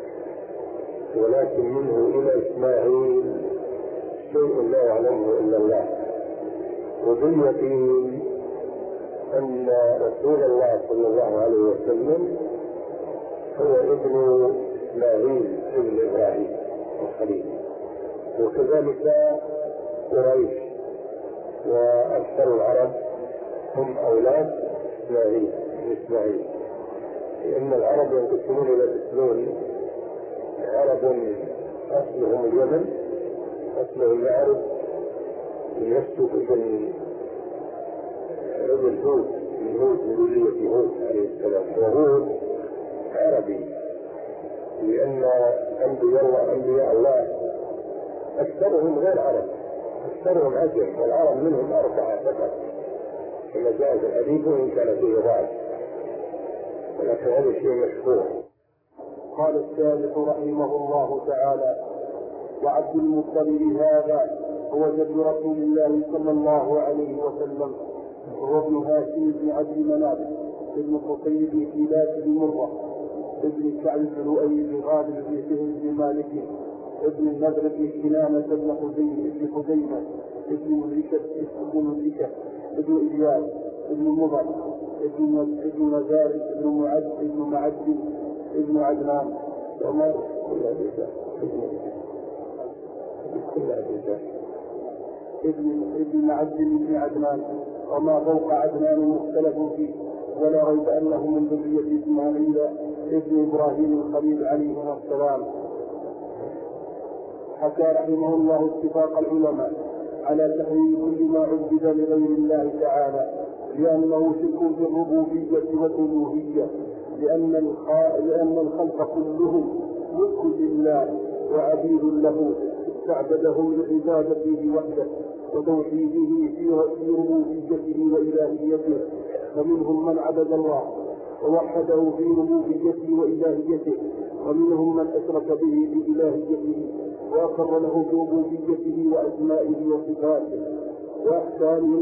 ولكن منه إلى إسماعيل شيء لا يعلمه إلا الله. وباليقين أن رسول الله صلى الله عليه وسلم هو ابن إسماعيل ابن إبراهيم الخليل، وكذلك قريش وأكثر العرب هم أولاد إسماعيل، لأن العرب ينقسمون إلى قسمين: عرب أصلهم اليمن، أصلهم العرب يسلك ابن هود من ذرية هود عليه السلام، وهود عربي، لأن أنبياء الله أكثرهم غير عرب، أكثرهم عجم، والعرب منهم 4 فقط كما جاء في الحديث وإن كان فيه ضعف، ولكن هذا شيء مشهور. قال الشارح رحمه الله تعالى: وعبد المطلب هذا هو جد رسول الله صلى الله عليه وسلم، وهو ابن هاشم بن عبد مناف ابن قصي بن كلاب بن مرة ابن كعب بن لؤي بن غالب بن فهر بن مالك ابن النضر بن كنانة بن خزيمة ابن مدركة ابن إلياس ابن مضر ابن مزار ابن معد ابن عدنان وما ابن معد بن عدنان، وما فوق عدنان مختلف فيه، ولا ريب أنه من ذرية إسماعيل ابن إبراهيم الخليل عليه السلام. حكى رحمه الله اتفاق العلماء على تحريم كل ما عبد لغير الله تعالى، لأنه شرك في الربوبية والألوهية، لأن الخلق كلهم ملك لله وعبيد له، استعبدهم لعبادته وحده وتوحيده في ربوبيته وإلهيته، فمنهم من عبد الله ووحده في ربوبيته وإلهيته، ومنهم من أشرك به بإلهيته وأقر له بربوبيته وأسمائه وصفاته. وأحكامه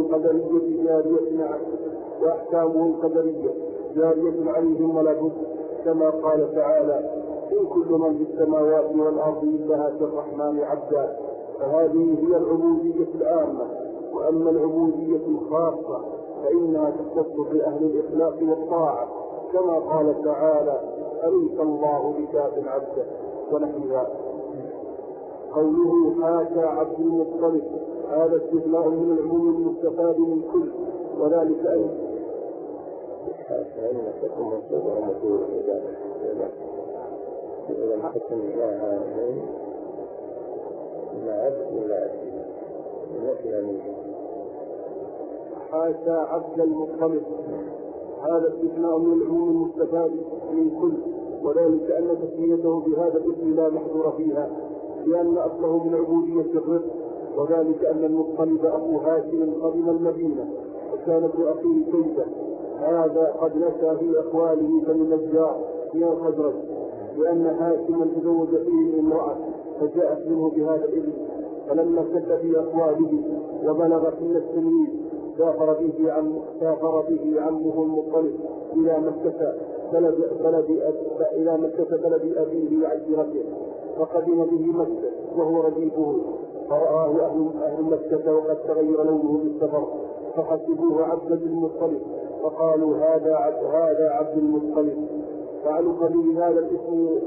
القدرية جارية عليهم ولا بد، كما قال تعالى: إن كل من في السماوات والأرض إلا آتي الرحمن عبدا. فهذه هي العبودية العامة. وأما العبودية الخاصة فإنها تختص بأهل الإخلاص والطاعة، كما قال تعالى: أليس الله بكاف عبده ونحن ذلك. قوله حاشا عبد المطلب هذا استثناء من العموم المستفاد من كل، وذلك أن حاشا عبد المطلب هذا استثناء من العموم المستفاد من كل، وذلك أن تسميته بهذا الاسم لا محظور فيها، لأن أصله من عبودية الرزق، وذلك أن المطلب أبو هاشم قدم المدينة وكان ابن أخيه كيسة، هذا قد نسى في أقواله بني النجار من الخزرج، لأن هاشما تزوج فيه امرأة فجاءت منه بهذا الابن، فلما اشتد في أقواله وبلغ سن التمييز سافر به عمه المطلب إلى مكة بلد أبيه وعشيرته، فقدم به مكة وهو رديفه، فرآه أهل مكة وقد تغير لونه بالسفر، فحسبوه عبد المطلب، فقالوا هذا عبد المطلب، فعلق به هذا الاسم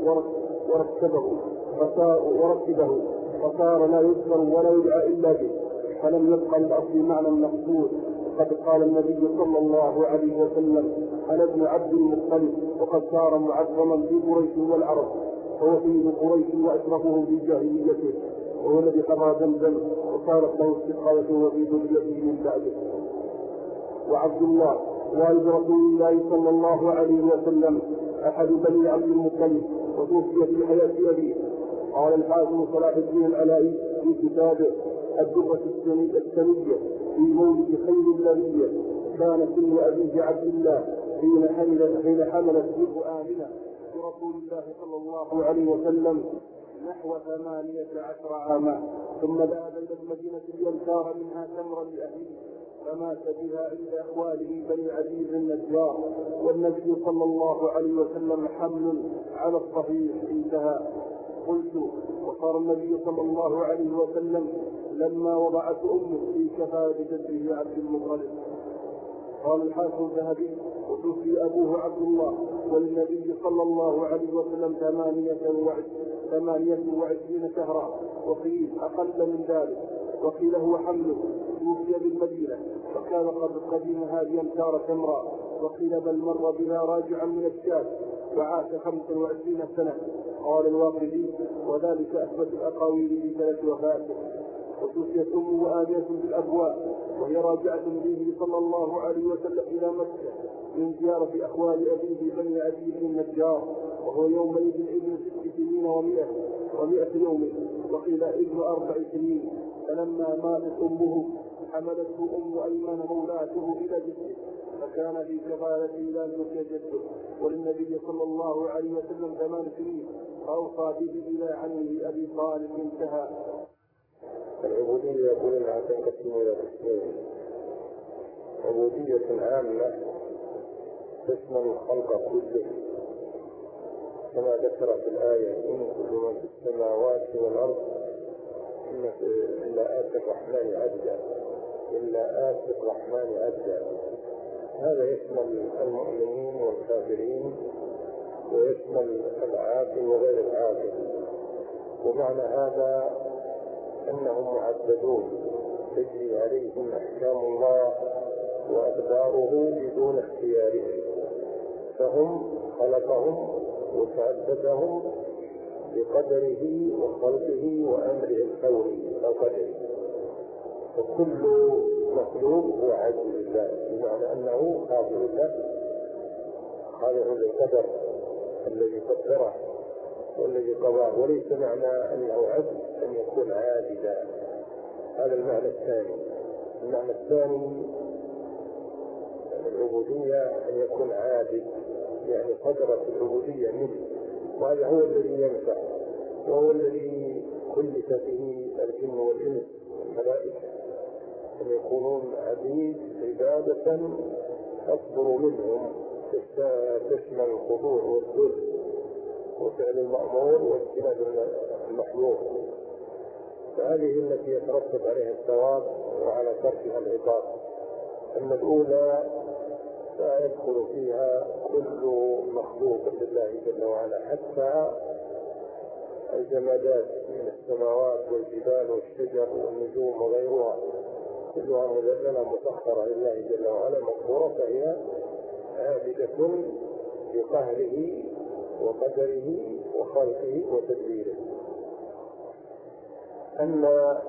ورتبه فصار لا يذكر ولا يدعى إلا به، فلم يبقى للأصل معنى مقصود. وقد قال النبي صلى الله عليه وسلم: أنا ابن عبد المطلب، وقد صار معظما في قريش والعرب، هو سيد قريش وأشرفهم في جاهليته، وهو الذي حضر زمزم وصارت له استقامته وفي ذريته من بعده. وعبد الله والد رسول الله صلى الله عليه وسلم أحد بني عبد المطلب، وتوفي في حياة أبيه. قال الحاكم صلاح الدين العلائي في كتابه الدرة السنية في مولد خير البرية: كان سن أبيه عبد الله حين حملت به آمنة برسول الله صلى الله عليه وسلم نحو 18 عاما، ثم ذهب إلى المدينة لينتار منها تمرا لأهله، فمات بها عند أخواله بني عدي النجار، والنبي صلى الله عليه وسلم حمل على الصحيح انتهى. قلت: وصار النبي صلى الله عليه وسلم لما وضعت أمه في كفالة جده عبد المطلب. قال الحافظ الذهبي: وتوفي أبوه عبد الله والنبي صلى الله عليه وسلم 28 شهرا، وقيل أقل من ذلك، وقيل هو حمله، توفي بالمدينة فكان قد قدم هذه أمتار تمرا، وقيل بل مر بها راجعا من الشام وعاش 25 سنة. قال الواقدي: وذلك أثبت الأقاويل في سنة وفاته. وتوفيت أمه آنية بالأبواب وهي راجعة به صلى الله عليه وسلم إلى مكة من زيارة أخوال أبيه بني عدي النجار، وهو يومئذ ابن 6 سنين و100 يوم، وقيل ابن 4 سنين. فلما ماتت أمه حملته أم أيمن مولاته إلى جده، فكان في كفالته إلى المسيا جده، وللنبي صلى الله عليه وسلم 8 سنين، فأوصى به إلى عمه أبي طالب انتهى. العبودية يقول أنها تنقسم إلى قسمين: عبودية عامة تشمل الخلق كله كما ذكر في الآية: إن كل من في السماوات والأرض إلا آتي الرحمن عبدا. هذا يشمل المؤمنين والكافرين، ويشمل العاقل وغير العاقل. ومعنى هذا أنهم معبدون تجري عليهم أحكام الله وأقداره بدون اختيارهم، فهم خلقهم وتعبدهم بقدره وخلقه وأمره الكوني أو قدره. وكل مخلوق هو عبد لله، بمعنى أنه خاضع له، خاضع للقدر الذي قدره والذي قضاه، وليس معنى أنه عبد أن يكون عابدا. هذا المعنى الثاني. المعنى الثاني العبودية أن يكون عابد، يعني قدرت العبودية منه، وهذا هو الذي ينفع، وهو الذي كلف به الجن والإنس والملائكة أن يكونون عبيد عبادة تصدر منهم تشمل الخضوع والذل وفعل المأمور واجتناب المحظور، فهذه التي يترتب عليها الثواب وعلى تركها العقاب. أما الأولى فيدخل فيها كل مخلوق لله جل وعلا، حتى الجمادات من السماوات والجبال والشجر والنجوم وغيرها كلها مذللة مسخرة لله جل وعلا مقهورة، فهي عابدة بقهره وقدره وخلقه وتدبيره. أما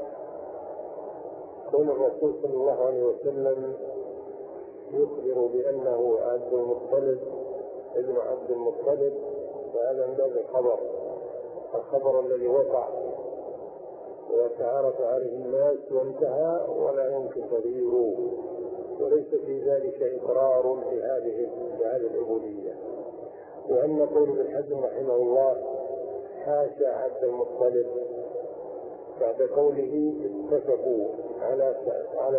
كون الرسول صلى الله عليه وسلم يخبر بأنه عبد المطلب ابن عبد المطلب، فهذا من باب الخبر الذي وقع وتعارف عليه الناس وانتهى ولا يمكن تغييره، وليس في ذلك إقرار لهذه العبودية. وأن قول ابن حزم رحمه الله حاشا عبد المطلب بعد قوله اتفقوا على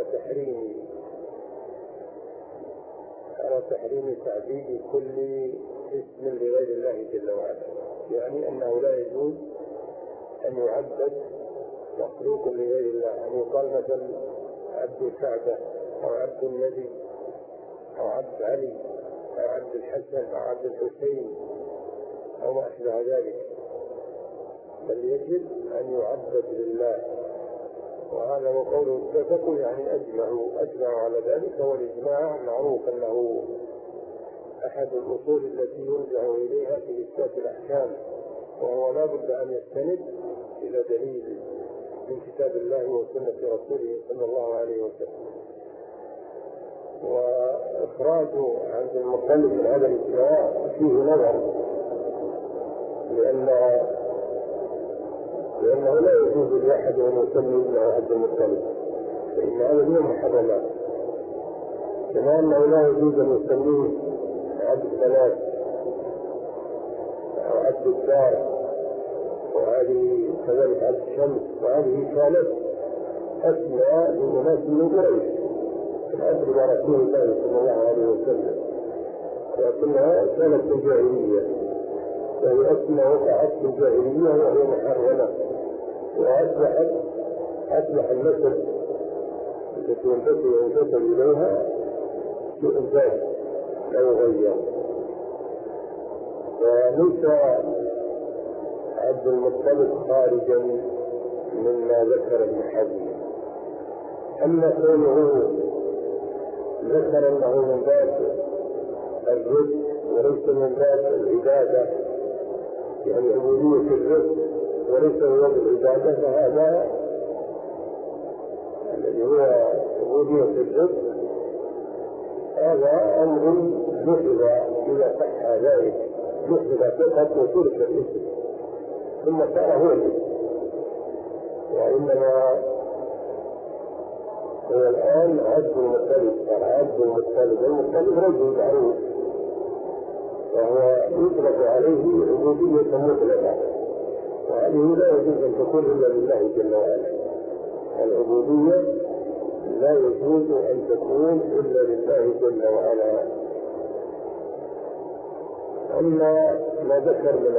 تحريم تعبيد كل اسم لغير الله جل وعلا، يعني أنه لا يجوز أن يعبد مخلوق لغير الله، أن يقال مثلا عبد الكعبة أو عبد النبي أو عبد علي أو عبد الحسن أو عبد الحسين أو ما أشبه ذلك، بل يجب أن يعبد لله. وهذا وقوله اتفقوا يعني أجمعوا على ذلك، والإجماع معروف أنه أحد الأصول التي يرجع إليها في إثبات الأحكام، وهو لا بد أن يستند إلى دليل من كتاب الله وسنة رسوله صلى الله عليه وسلم. وإخراج عبد المطلب من هذا الاجتماع فيه نظر، لأنه لا يجوز لأحد أن يسمي ابنه عبد المطلب، فإن هذا من المحرمات. كما أنه لا يجوز أن يسميه عبد الثلاث أو عبد الدار، وهذه كذلك عبد الشمس، وهذه كانت أسماء لأناس من قريش في عصر رسول الله صلى الله عليه وسلم، لكنها كانت في الجاهلية، وهي أسماء وقعت في الجاهلية وهي محرمة، وأصبح النسل التي ينتسب إليها شيء ثاني لا يغير. وليس عبد المطلب خارجا مما ذكر ابن حزم، أما كونه ذكر أنه من باب الرزق وليس من باب العبادة، يعني عبودية الرزق وليس من باب العبادة، فهذا الذي هو عبودية الرزق هذا أمر جحد إذا صح ذلك، جحد فقط وترك الاسم ثم صار هو الاسم. وإنما هو الآن عبد المطلب، صار عبد المطلب. المطلب رجل معروف وهو يطلق عليه عبودية مطلقة، وهذه لا يجوز أن تكون إلا لله جل وعلا. العبودية لا يجوز أن تكون إلا لله جل وعلا. أما ما ذكر من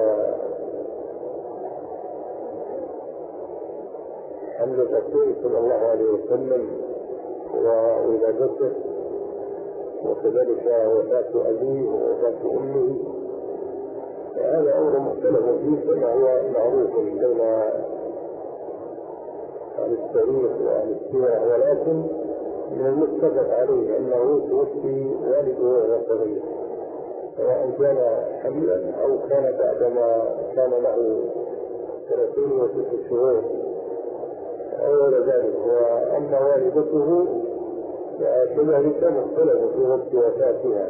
حمل الرسول صلى الله عليه وسلم وولادته، وكذلك وفاة أبيه ووفاة أمه، فهذا أمر مختلف فيه كما هو معروف بين عن التاريخ وعن السيرة، ولكن من المتفق عليه أنه توفي والده وهو صغير، سواء كان حملا أو كان بعدما كان له 36 شهور أو غير ذلك. وأما والدته فكذلك مختلف في وقت وفاتها،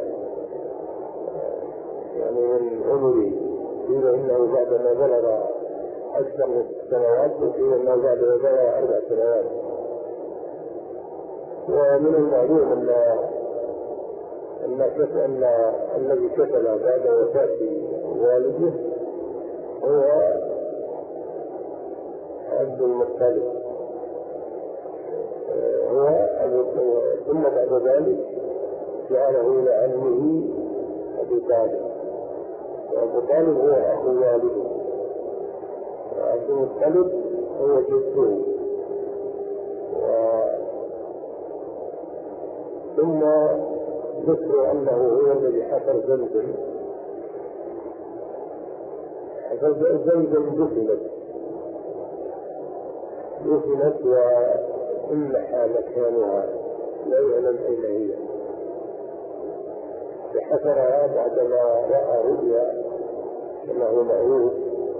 يعني من عمره قيل إنه بعدما بلغ أكثر من 6 سنوات، وقيل إنه بعد بلغ 4 سنوات. ومن المعلوم أن الذي كتب بعد وفاة والده هو عبد المطلب، ثم بعد ذلك جعله إلى عمه أبي طالب، وأبو طالب هو أخو والده، وعبد المطلب هو جده. ثم ذكر أنه هو الذي حفر زمزم. زمزم دفنت وانمحى مكانها لا يعلم أين هي، فحفرها بعدما رأى رؤيا كما هو معروف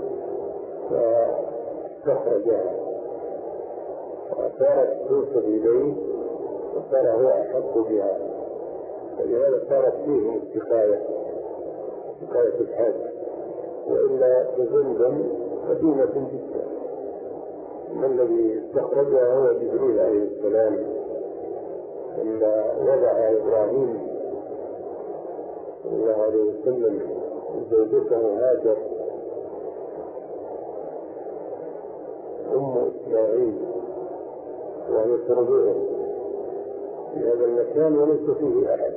فاستخرجها، وصارت توصل إليه وصار هو أحق بها، ولهذا صارت فيه سقاية الحاج. وإلا زمزم قديمة جدا، من الذي استخرجها هو جبريل عليه السلام لما وضع إبراهيم صلى الله عليه وسلم زوجته هاجر أم إسماعيل وهي ترضعه في هذا المكان وليس فيه أحد،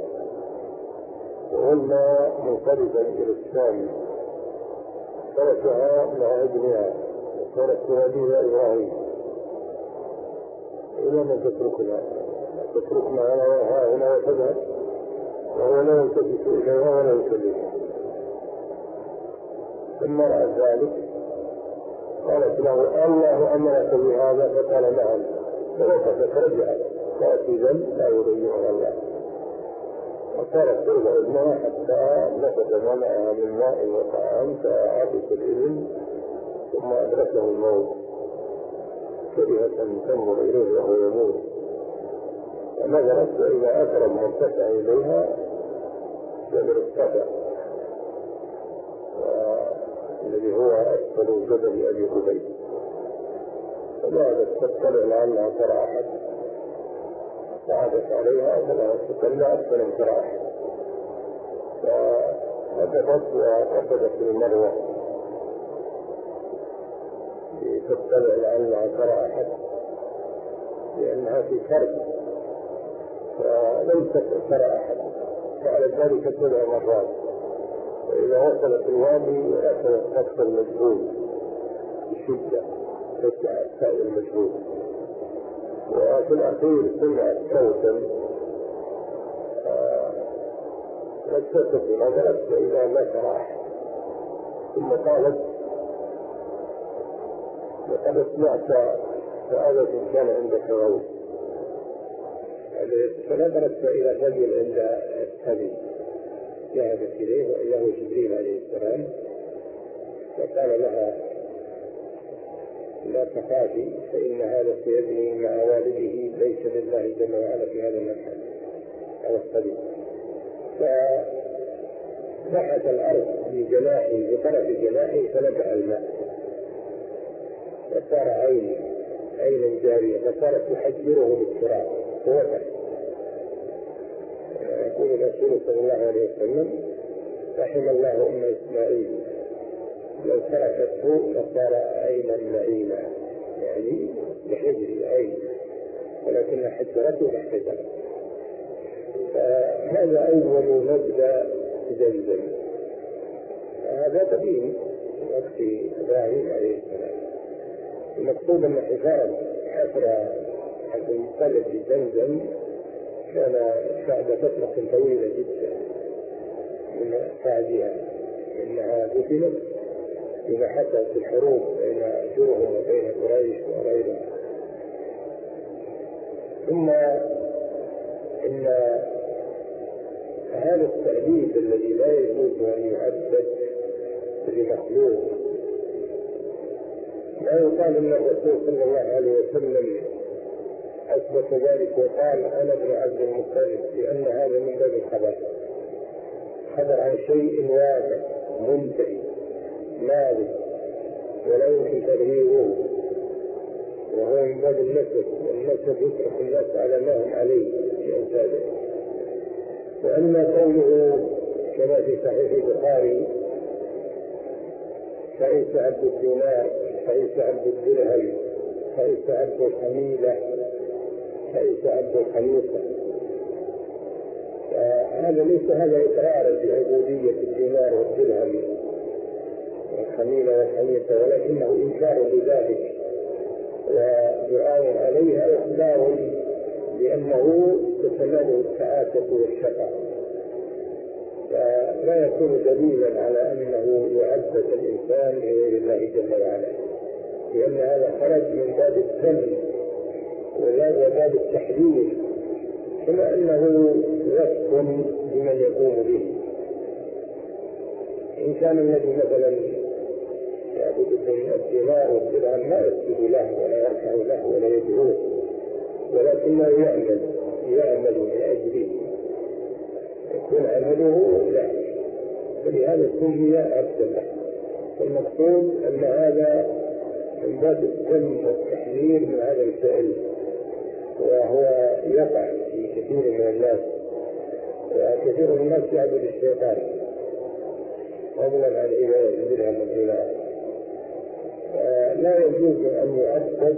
وولى منقلبا إلى الشام، تركها مع ابنها وقالت تهديها إبراهيم إلى من تتركنا هنا وتذهب؟ وهو لا يلتفت إليها ولا يكلمها. ثم رأى ذلك قالت له الله أمرك بهذا؟ فقال نعم. فوقفت رجعت قالت إذن لا يضيعها الله. وصارت ترضع ابنها حتى نفذ معها من ماء وطعام فعطس الابن ثم أدركه الموت، كرهت أن تنظر إليه وهو يموت، فنظرت فإذا أقرب مرتفع إليها جبل الصفا الذي هو أسفل جبل أبي قبيس، فذهبت تطلع لعلها ترى أحد، فعادت عليها فذهبت تطلعت فلم ترى أحد، فهبطت وقبضت المروة لتطلع لعلها ترى أحد لأنها في كرب فلم ترى أحد، فعلى ذلك 7 مرات. وإذا وصلت الوادي أخذت نفس المجهول بشدة تسمع السائل المجهول، وفي الأخير سمعت صوتا فالتفت نظرت فإذا ما ترى أحد، ثم قالت لقد سمعت سؤالة كان عندك غوث، فنظرت فإلى رجل عند السبيل ذهبت إليه وإذا هو جبريل عليه السلام، فقال لها لا تخافي فإن هذا سيبني مع والده ليس لله جل وعلا في هذا المكان على السبيل. فبحث الأرض بجناحه بطرف جناحه فنبع الماء فصار عين جارية فصارت تحجره بالتراب ووقع. يقول الرسول صلى الله عليه وسلم رحم الله أم إسماعيل لو تركته لصار عينا نعيما، يعني بحجر عين ولكن حجرته محتجرة. فهذا أول مبدأ زمزم، هذا قديم وقت إبراهيم عليه السلام. المقصود أن حفر المطلب بزمزم كان بعد فترة طويلة جدا من بعدها، إنها دفنت إذا حصلت الحروب بين جرهم وبين قريش وغيرهم. ثم إن هذا التأديب الذي لا يجوز أن يعبد لمخلوق لا يقال أن الرسول صلى الله عليه وسلم أثبت ذلك وقال أنا ابن عبد المطلب، لأن هذا من باب الخبر، خبر عن شيء واقع منتهي ماضي ولا يمكن تغييره، وهو من باب النسب، والنسب يترك الناس على ما هم عليه في أمثاله. وأما قوله كما في صحيح البخاري فإيس عبد الدينار فإيس عبد الدرهم فإيس عبد الحميلة فإيس عبد الخميصة، فهذا ليس هذا إقرارا بعبودية الدينار والدرهم والخميلة والحميصة، ولكنه إنكار لذلك ودعاء عليها وإخبار بأنه تتناله السعادة والشقاء، فلا يكون دليلا على أنه يعبد الإنسان لغير الله جل وعلا، لأن هذا خرج من باب الذم وباب التحليل، كما أنه وصف بمن يقوم به. إن كان الذي مثلا يعبد الدماء والدرهم ما يسجد له ولا يركع له ولا يدعوه، ولكنه يعمل من أجله، يكون عمله له، فلهذا سمي عبدا له. المقصود أن هذا من باب الذم والتحذير من هذا الفعل، وهو يقع في كثير من الناس، وكثير من الناس يعبد الشيطان فضلا عن العباد الدرهم والدينار. لا يجوز أن يعبد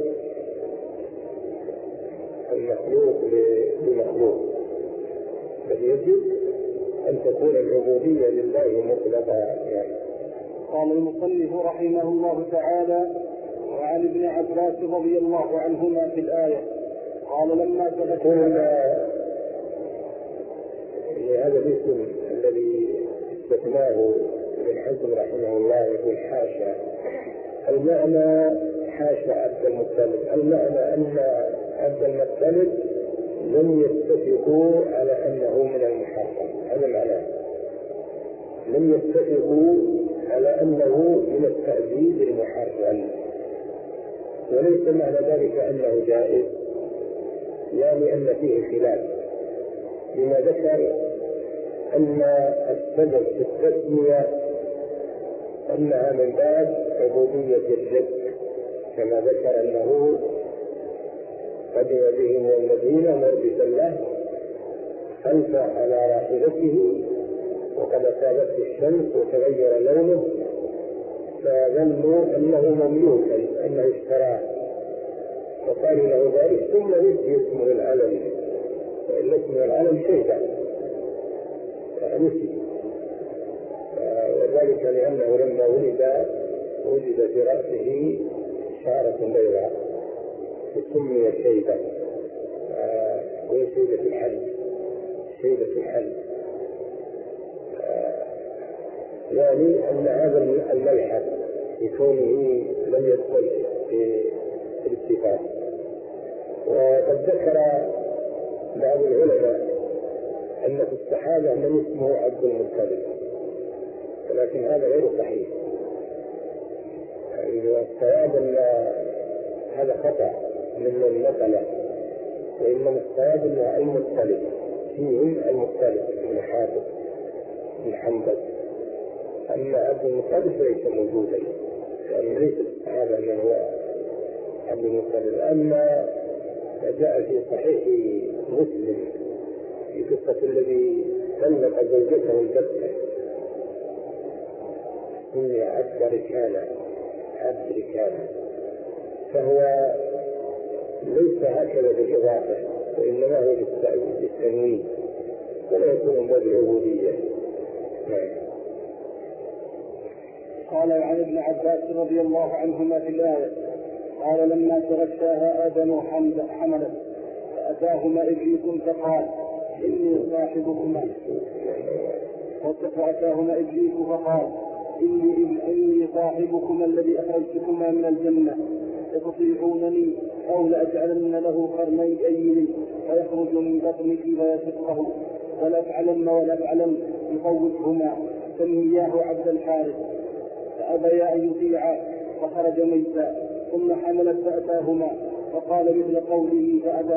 المخلوق بمخلوق، بل يجب أن تكون العبودية لله مطلقة. قال المصنف رحمه الله تعالى: وعن ابن عباس رضي الله عنهما في الآية قال لما تكون يعني هذا الاسم الذي استثناه ابن حزم رحمه الله يقول حاشا، المعنى حاشا عبد المطلب، المعنى أن عبد المطلب لم يتفقوا على أنه من المحرم، هذا معناه، لم يتفقوا على أنه من التعذيب المحرم، وليس معنى ذلك أنه جائز، يعني أن فيه خلاف، لما ذكر أن السبب في التسمية أنها من باب عبودية الجد، كما ذكر أنه قدم بهم المدينة مربدا له، خلف على راحلته وقد أصابته الشمس وتغير لونه، فظنوا أنه مملوكا، أنه اشتراه، فقالوا له ذلك، ثم نسي اسمه العلم، وإن اسمه العلم شيبة نسي، وذلك لأنه لما ولد وجد في رأسه شعرة بيضاء فسمي شيبة، وهي شيبة الحل، شيبة الحل، يعني أن هذا الملحق بكونه لم يدخل في الاتفاق. وقد ذكر بعض العلماء أن في الصحابة من اسمه عبد المطلب، ولكن هذا غير صحيح، الصواب أن هذا خطأ من نقله، وإنما الصواب أن المطلب فيهم المطلب بن حاتم بن حنبل، أما عبد المطلب ليس موجودا، يعني ليس الصحابة من هو عبد المطلب. أما جاء في صحيح مسلم في قصة الذي طلق زوجته البتة سمي عبد ركانة، عبد ركانة، فهو ليس هكذا بالإضافة، وإنما هو بالتنوين، ولا يكون من باب العبودية. قال عن ابن عباس رضي الله عنهما في الآية قال لما تغشاها آدم حملت فأتاهما إبليس فقال إني صاحبكما، فأتاهما إبليس فقال إني صاحبكما الذي أخرجتكما من الجنة، فتطيعونني أو لأجعلن له قرنين أيلي فيخرج من بطنك فيشقه، ولأفعلن يخوفهما، سمياه عبد الحارث، فأبيا أن يطيعا فخرج ميتا، ثم حملت فأتاهما فقال مثل قوله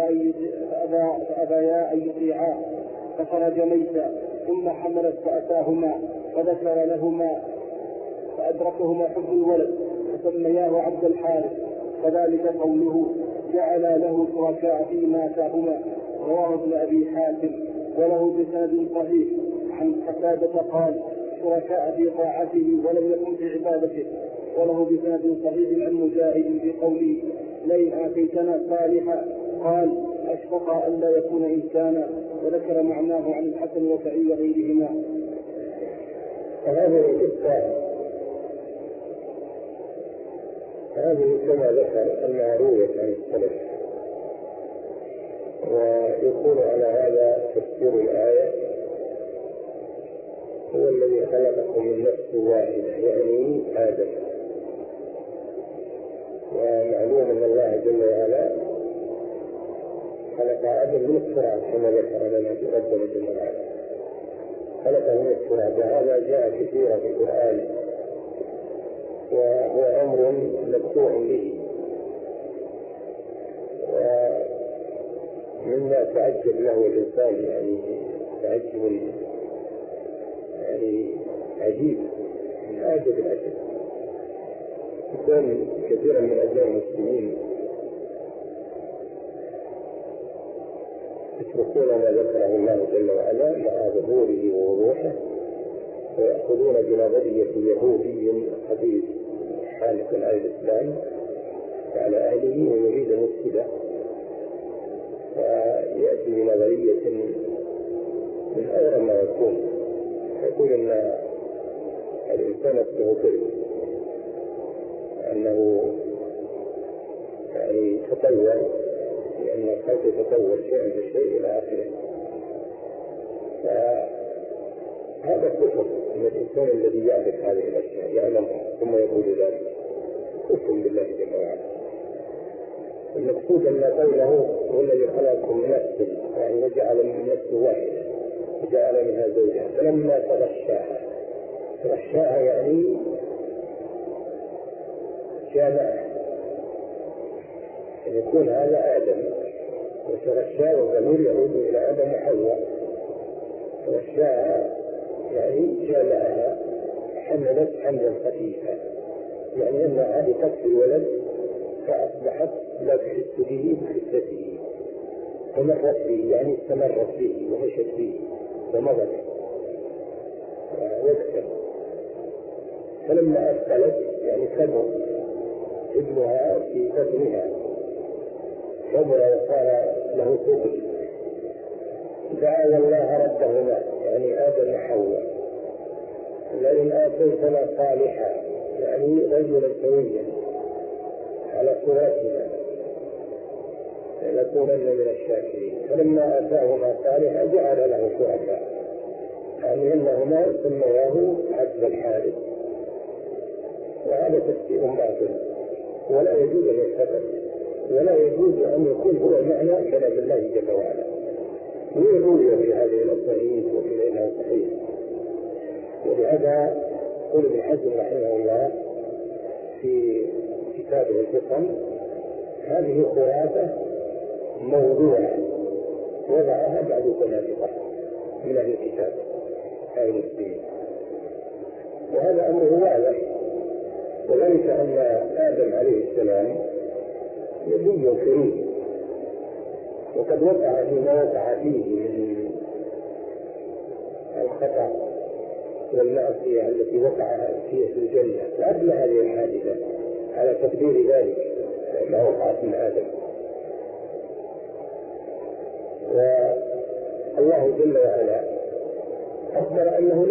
فأبيا أن يطيعا فخرج ميتا، ثم حملت فأتاهما فذكر لهما فأدركهما حب الولد فسمياه عبد الحارث، فذلك قوله جعل له شركاء فيما آتاهما. رواه ابن أبي حاتم وله بسند صحيح عن قتادة قال شركاء في طاعته ولم يكن في عبادته، وله بسند صحيح عن مجاهد في قوله لئن آتيتنا صالحا قال أشفق أن لا يكون إنسانا، وذكر معناه عن الحسن وسعيد وغيرهما. هذه القصة هذه كما ذكر أنها رويت عن السلف، ويكون على هذا تفسير الآية هو الذي خلقكم من نفس واحدة، يعني آدم، ومعلوم أن الله جل وعلا خلق آدم من التراب كما ذكر لنا ربنا جل وعلا، خلقه من التراب، وهذا جاء كثيرا في القرآن، وهو أمر مدفوع به، ومما تعجب له الإنسان، يعني تعجب يعني عجيب من أعجب العجب. كان كثيرا من أبناء المسلمين يتركون ما ذكره الله جل وعلا مع ظهوره ووضوحه، ويأخذون بنظرية يهودي حديث حالف على الإسلام وعلى أهله ويريد أن يفسده، ويأتي بنظرية من أغرب ما يكون، يقول أن الإنسان التوفيق أنه يعني تطور، لأن الخلق يتطور شيئا بشيء إلى آخره، هذا كفر من الإنسان الذي يعرف هذه الأشياء يعلمها ثم يقول ذلك، كفر بالله جل وعلا. المقصود أن قوله هو الذي خلقكم من نفس، يعني وجعل من نفس واحدة وجعل منها زوجها فلما تغشاها يعني جامعها، أن يكون هذا آدم، وتغشاه والضمير يعود إلى آدم وحواء. تغشاها يعني جامعها، حملت حملا خفيفا، يعني أنها هذه تكفي الولد فأصبحت لا تحس به بخفته، فمرت به يعني استمرت به ومشت به ومضت وكثر. فلما أثقلت يعني كبر ابنها في بطنها، كبر وصار له ثقل، دعا الله ربهما يعني آدم وحواء الذين آتيتنا صالحا يعني رجلا سويا على صورتنا لنكونن من الشاكرين. فلما آتاهما صالحا جعل له شركاء، يعني أنهما سمياه عبد الحارث، وهذا تفسير باطل ولا يجوز أن يثبت، ولا يجوز أن يكون هو معنى كلام الله جل وعلا، ويروي في هذه الأسانيد وفي أنه صحيح. ولهذا قال ابن حزم رحمه الله في كتابه الفقه هذه خرافة موضوعة وضعها بعض الفلاسفة من أهل الكتاب أهل المسلمين، وهذا أمره واضح، وذلك أن آدم عليه السلام نبي كريم، وقد وقع فيما وقع فيه من الخطأ والمعصية التي وقع فيها في الجنة قبل هذه الحادثة على تقدير ذلك ما وقعت من آدم. والله جل وعلا أخبر أنه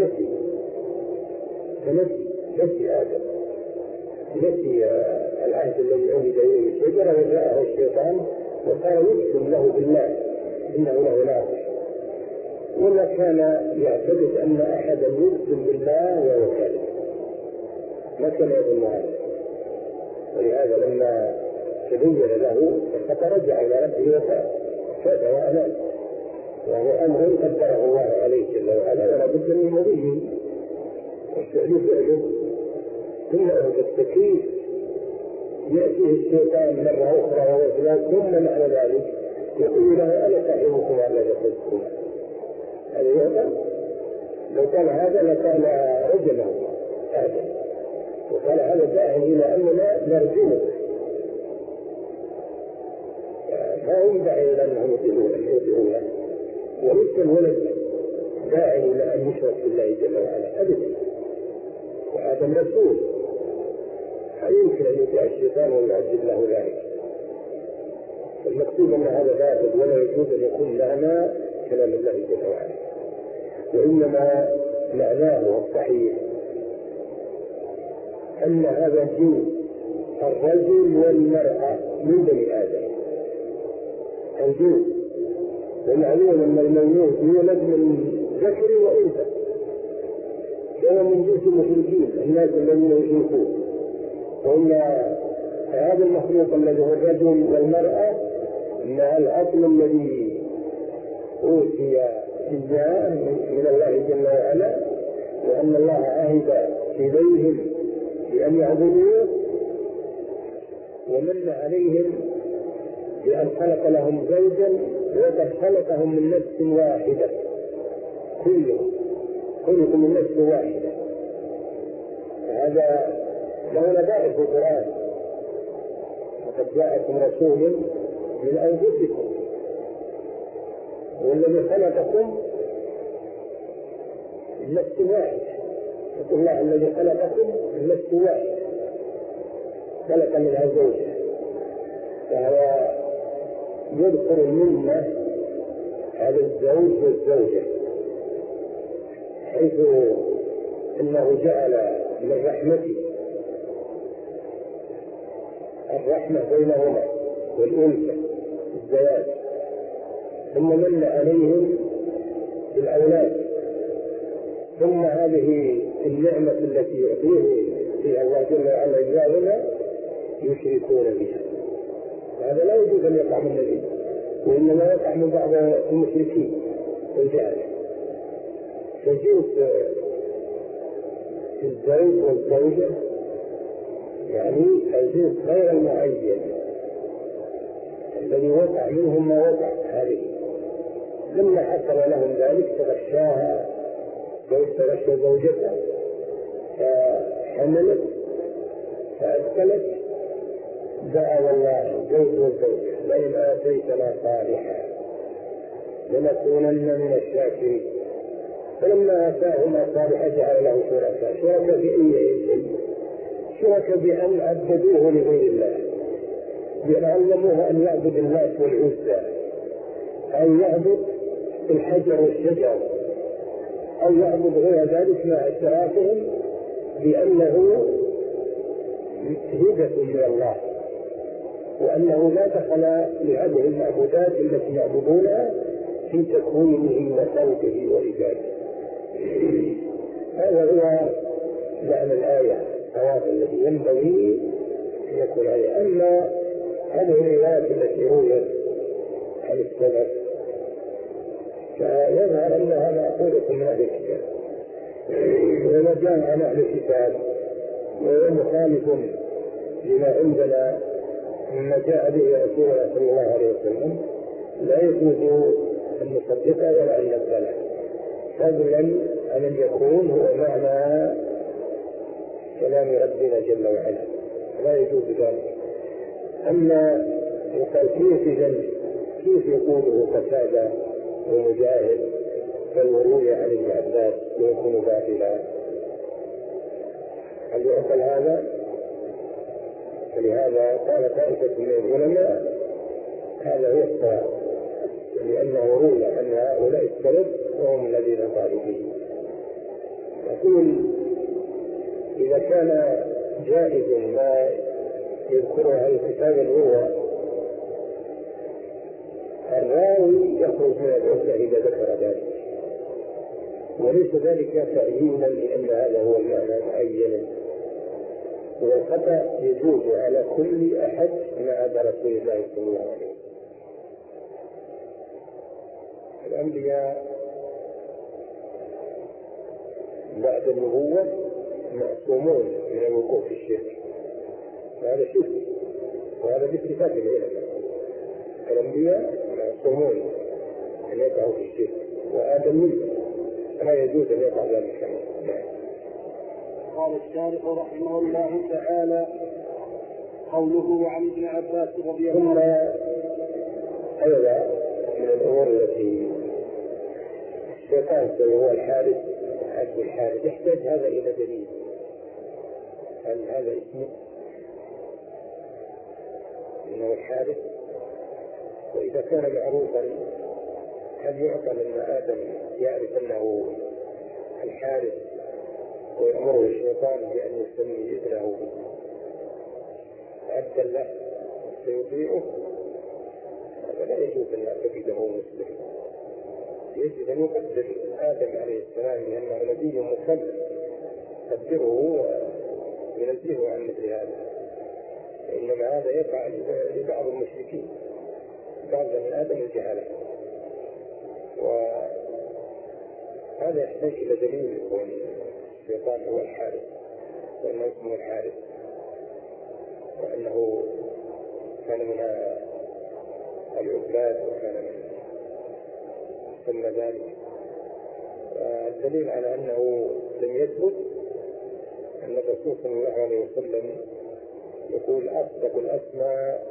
نسي آدم، نسي العهد الذي عهد إليه الشجرة، وجاءه الشيطان وقال يقسم له بالله إنه له ناصح، ولا كان يعتقد أن أحدا يقسم بالله وهو كاذب، ما كان يظن هذا. ولهذا لما تبين له فرجع إلى ربه وتاب وأناب، وهو أمر قدره الله عليه جل وعلا، ولا بد من نبي والتأليف يعجب. ثم التكليف يأتيه الشيطان مرة أخرى وثلاث، ثم معنى ذلك يقول له أنا صاحبكم الذي قلتكم. هذا يعلم لو قال هذا لكان رجلا آدم، وقال هذا داعي إلى أننا نرجمه، ما هم داعي إلى أنهم يطيعونه، وليس الولد داعي إلى أن يشرك بالله جل وعلا أبدا، وآدم رسول يمكن أن يطيع الشيطان ويعجب له ذلك. المقصود أن هذا باطل ولا يجوز أن يكون معنى كلام الله جل وعلا، وإنما معناه الصحيح أن هذا الجنس الرجل والمرأة من بني آدم الجنس، ومعلوم أن المولود يولد من ذكر وأنثى، هو من جنس المشركين الناس الذين يشركون، وإن هذا المخلوق الذي هو الرجل والمرأة إن الأصل الذي أوتي إياه من الله جل وعلا، وأن الله عهد إليهم بأن يعبدوه ومن عليهم بأن خلق لهم زوجا، وقد خلقهم من نفس واحدة، كلهم خلقوا من نفس واحدة. هذا له نبائل في القرآن، وقد جاءكم رسول من أنفسكم والذي خلقكم من نفس واحدة، اتقوا الله الذي خلقكم من نفس واحدة خلق منها زوجها، فهو يذكر المنة هذا الزوج والزوجة، حيث انه جعل من رحمته الرحمة بينهما والأنثى الزواج، ثم من عليهم بالأولاد ثم هذه النعمة التي يعطيه فيها الله جل وعلا إياهنا يشركون بها. هذا لا يجوز أن يقع من النبي، وإنما يقع من بعض المشركين الجاهل. تجوز الزوج والزوجة، يعني الجنس غير المعين الذي وقع منهم ما وقع هذه، لما حصل لهم ذلك تغشاها تغشى زوجتها فحملت فأدخلت، دعا الله الزوج والزوجة لئن آتيتنا صالحا لنكونن من الشاكرين. فلما آتاهما صالحا جعل له شركاء. شركاء بأي شيء؟ شركاء بأن عبدوه لغير الله، بأن علموه أن يعبد الناس والعزى، أن يعبد الحجر والشجر، أو يعبد غير ذلك مع اشتراكهم بأنه هبة من الله، وأنه لا دخل لهذه المعبودات التي يعبدونها في تكوينه وخلقه وإيجاده. هذا هو معنى الآية، الثواب الذي ينبغي أن يكون عليه. أما هذه الروايات التي رويت عن السلف فيظهر أنها معقولة من أهل الكتاب، وما جاء عن أهل الكتاب وهو مخالف لما عندنا مما جاء به رسول الله صلى الله عليه وسلم لا يجوز أن نصدقه ولا أن نقبله، فضلا عن أن يكون هو معنى كلام ربنا جل وعلا، لا يجوز ذلك. أما كيف يقوله قتادة ومجاهد فالوروي عن ابن عباس ويكون باطلا؟ هل يعقل هذا؟ فلهذا قال طائفة من العلماء هذا هو الصواب، لأنه روي أن هؤلاء السلف وهم الذين قالوا به. يقول إذا كان جائز ما يذكرها الكتاب الأول الراوي يخرج من العزة إذا ذكر ذلك، وليس ذلك تأييدا لأن هذا هو المعنى معينا، والخطأ يجوز على كل أحد ما عدا رسول الله صلى الله عليه وسلم. الأنبياء بعد النبوة معصومون من الوقوع في الشرك، وهذا شرك، وهذا باتفاق العلماء. الأنبياء معصومون أن يقعوا في الشرك، وآدم منه لا يجوز أن يقع ذلك. قال الشارح رحمه الله تعالى: قوله عن ابن عباس رضي الله عنه. هذا من الأمور التي الشيطان هو الحارس، عبد الحارس، يحتاج هذا إلى دليل. هل هذا اسمه إنه الحارس؟ وإذا كان معروفا هل يعقل أن آدم يعرف أنه الحارس ويأمره الشيطان بأن يسمي ابنه عبدا له سيطيعه؟ هذا لا يجوز أن يعتقده مسلم. يجب أن يقدر آدم عليه السلام لأنه نبي مكلف، قدره وينزهه عن مثل هذا. إنما هذا يقع لبعض المشركين، بعض من آدم الجهالة، وهذا يحتاج إلى دليل يكون الشيطان هو الحارس وأنه اسمه الحارس وأنه كان من العباد وكان من ثم ذلك. الدليل على أنه لم يثبت أن الرسول صلى الله عليه وسلم يقول أصدق الأسماء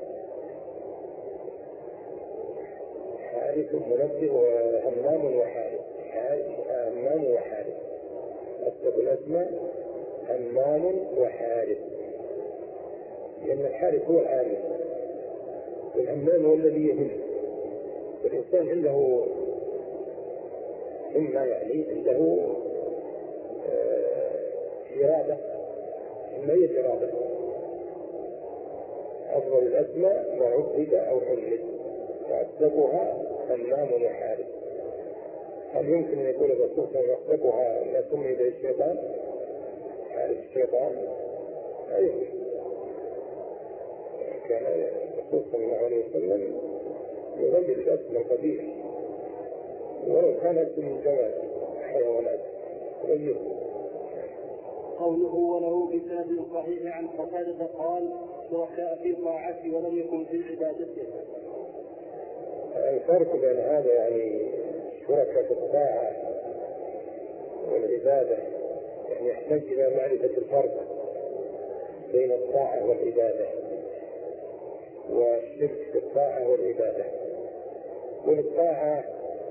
حارث منبه وهمام وحارث، همام وحارث، أصدق الأسماء همام وحارث، لأن الحارث هو العامل والهمام هو الذي يهم. والإنسان عنده إما يعني عنده إرادة، إما هي إرادة. أفضل الأسماء ما عبد أو حمد، وأصدقها همام وحارث. هل يمكن أن يكون الرسول يخطبها ما سمي به الشيطان؟ عارف الشيطان؟ أيوه، كان الرسول صلى الله عليه وسلم يغير الاسم القبيح ولو كانت من جمال حيوانات غيره. قوله وله بسند صحيح عن قتادة قال شركاء في طاعته ولم يكن في عبادته. الفرق بين هذا يعني شركاء في الطاعة والعبادة، يعني يحتاج إلى معرفة الفرق بين الطاعة والعبادة والشرك في الطاعة والعبادة. والطاعة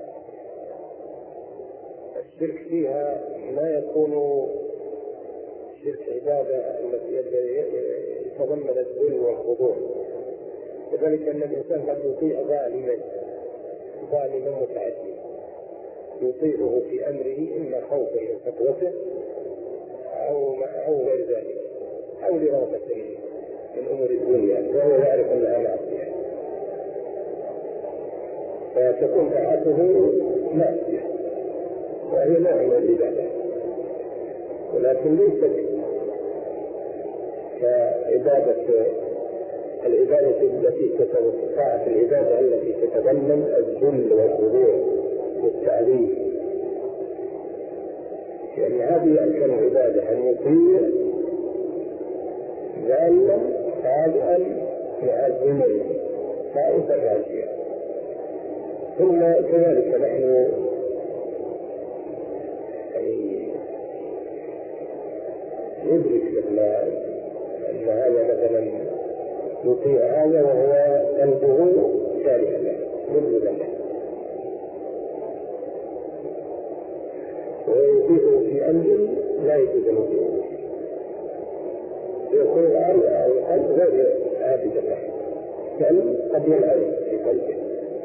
الشرك فيها ما يكون شرك عبادة التي يتضمن الذل والخضوع، لذلك أن الإنسان قد يطيع ظالما متعديا يطيعه في أمره إما خوفا من فتوته أو غير ذلك أو لرغبة من أمور الدنيا وهو يعرف أنها معصية، فتكون طاعته معصية وهي نوع من العبادة، ولكن ليست كعبادة العبادة التي طاعة العبادة التي تتضمن الذل والخضوع والتعليم، لأن هذه أركان العبادة أن يطيع ذالا خاضعا معزما خائفا راجيا. ثم كذلك نحن ندرك أن هذا مثلا يطيع هذا وهو قلبه كاره له مبغضا له، ويطيعه في أمر لا يجوز له فيه، يكون القلب غير عابدا له بل قد يلعب في قلبه،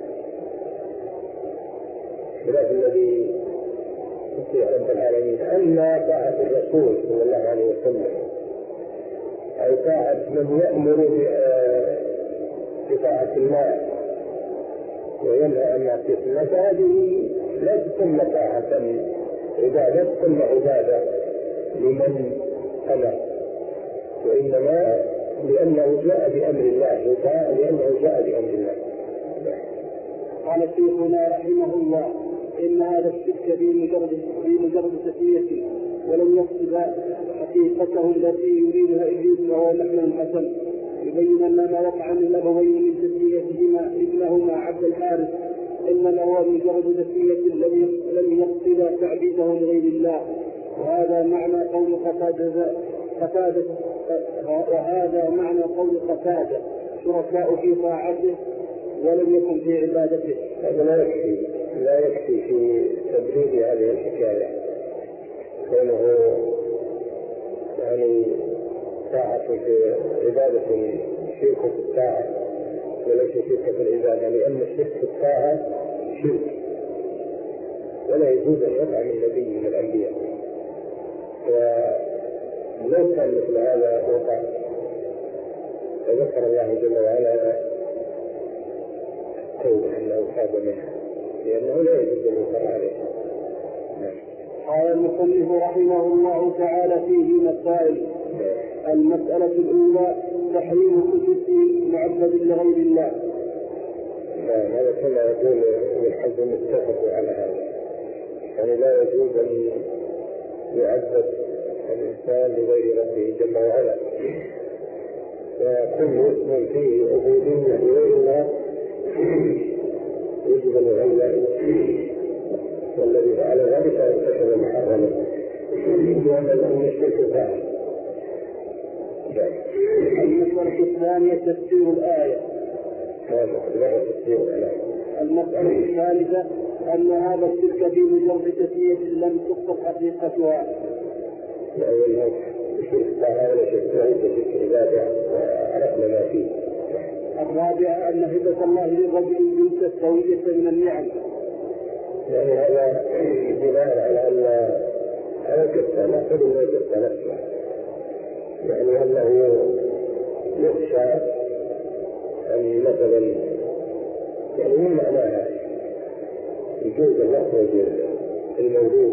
خلاف الذي يطيع رب العالمين. أما طاعة الرسول صلى الله عليه وسلم أو طاعة من يأمر بطاعة الله وينهى عن معصية الله فهذه لا تسمى طاعة عبادة، تسمى عبادة لمن أمر، وإنما لأنه جاء بأمر الله يطاع لأنه جاء بأمر الله. قال شيخنا رحمه الله إن هذا الشرك في مجرد تسميته ولم يقصد حقيقته التي يريدها إبليس وهو اللحن الحسن، يبين أن ما وقع من الأبوين من تسميتهما ابنهما عبد الحارث إنما هو مجرد تسمية لم يقصد تعبيده لغير الله، وهذا معنى قول قتادة وهذا معنى قول قتادة شركاء في طاعته ولم يكن في عبادته. هذا لا يكفي في تبريد هذه الحكاية كونه يعني طاعة في عبادة شرك في الطاعة وليس شرك في العبادة، لأن الشرك في الطاعة شرك ولا يجوز أن يقع من نبي من الأنبياء، ولو كان مثل هذا وقع فذكر الله جل وعلا التوبة أنه تاب منها لأنه لا يجوز أن يقع عليه. قال المصنف رحمه الله تعالى فيه مسائل. المسألة الأولى تحريم السجود معبد لغير الله. هذا كما يقول ابن حزم اتفقوا على هذا، يعني لا يجوز أن يعبد الإنسان لغير ربه جل وعلا، وكل اسم فيه عبودية لغير الله يجب أن يغير، والذي فعل ذلك ارتكب محرما لأن الشرك فاعل. المسألة الثانية تفسير الآية. المسألة الثالثة أن هذا الشرك في مجرد تسمية لم تخطر حقيقتها. الرابعة أن هبة الله للرجل ليست سوية من النعم، يعني هذا بناء على أن هذا كالسنة فلما كالسنة، يعني أنه يخشى أن مثلا يعني من معناها يجوز أن نخرج المولود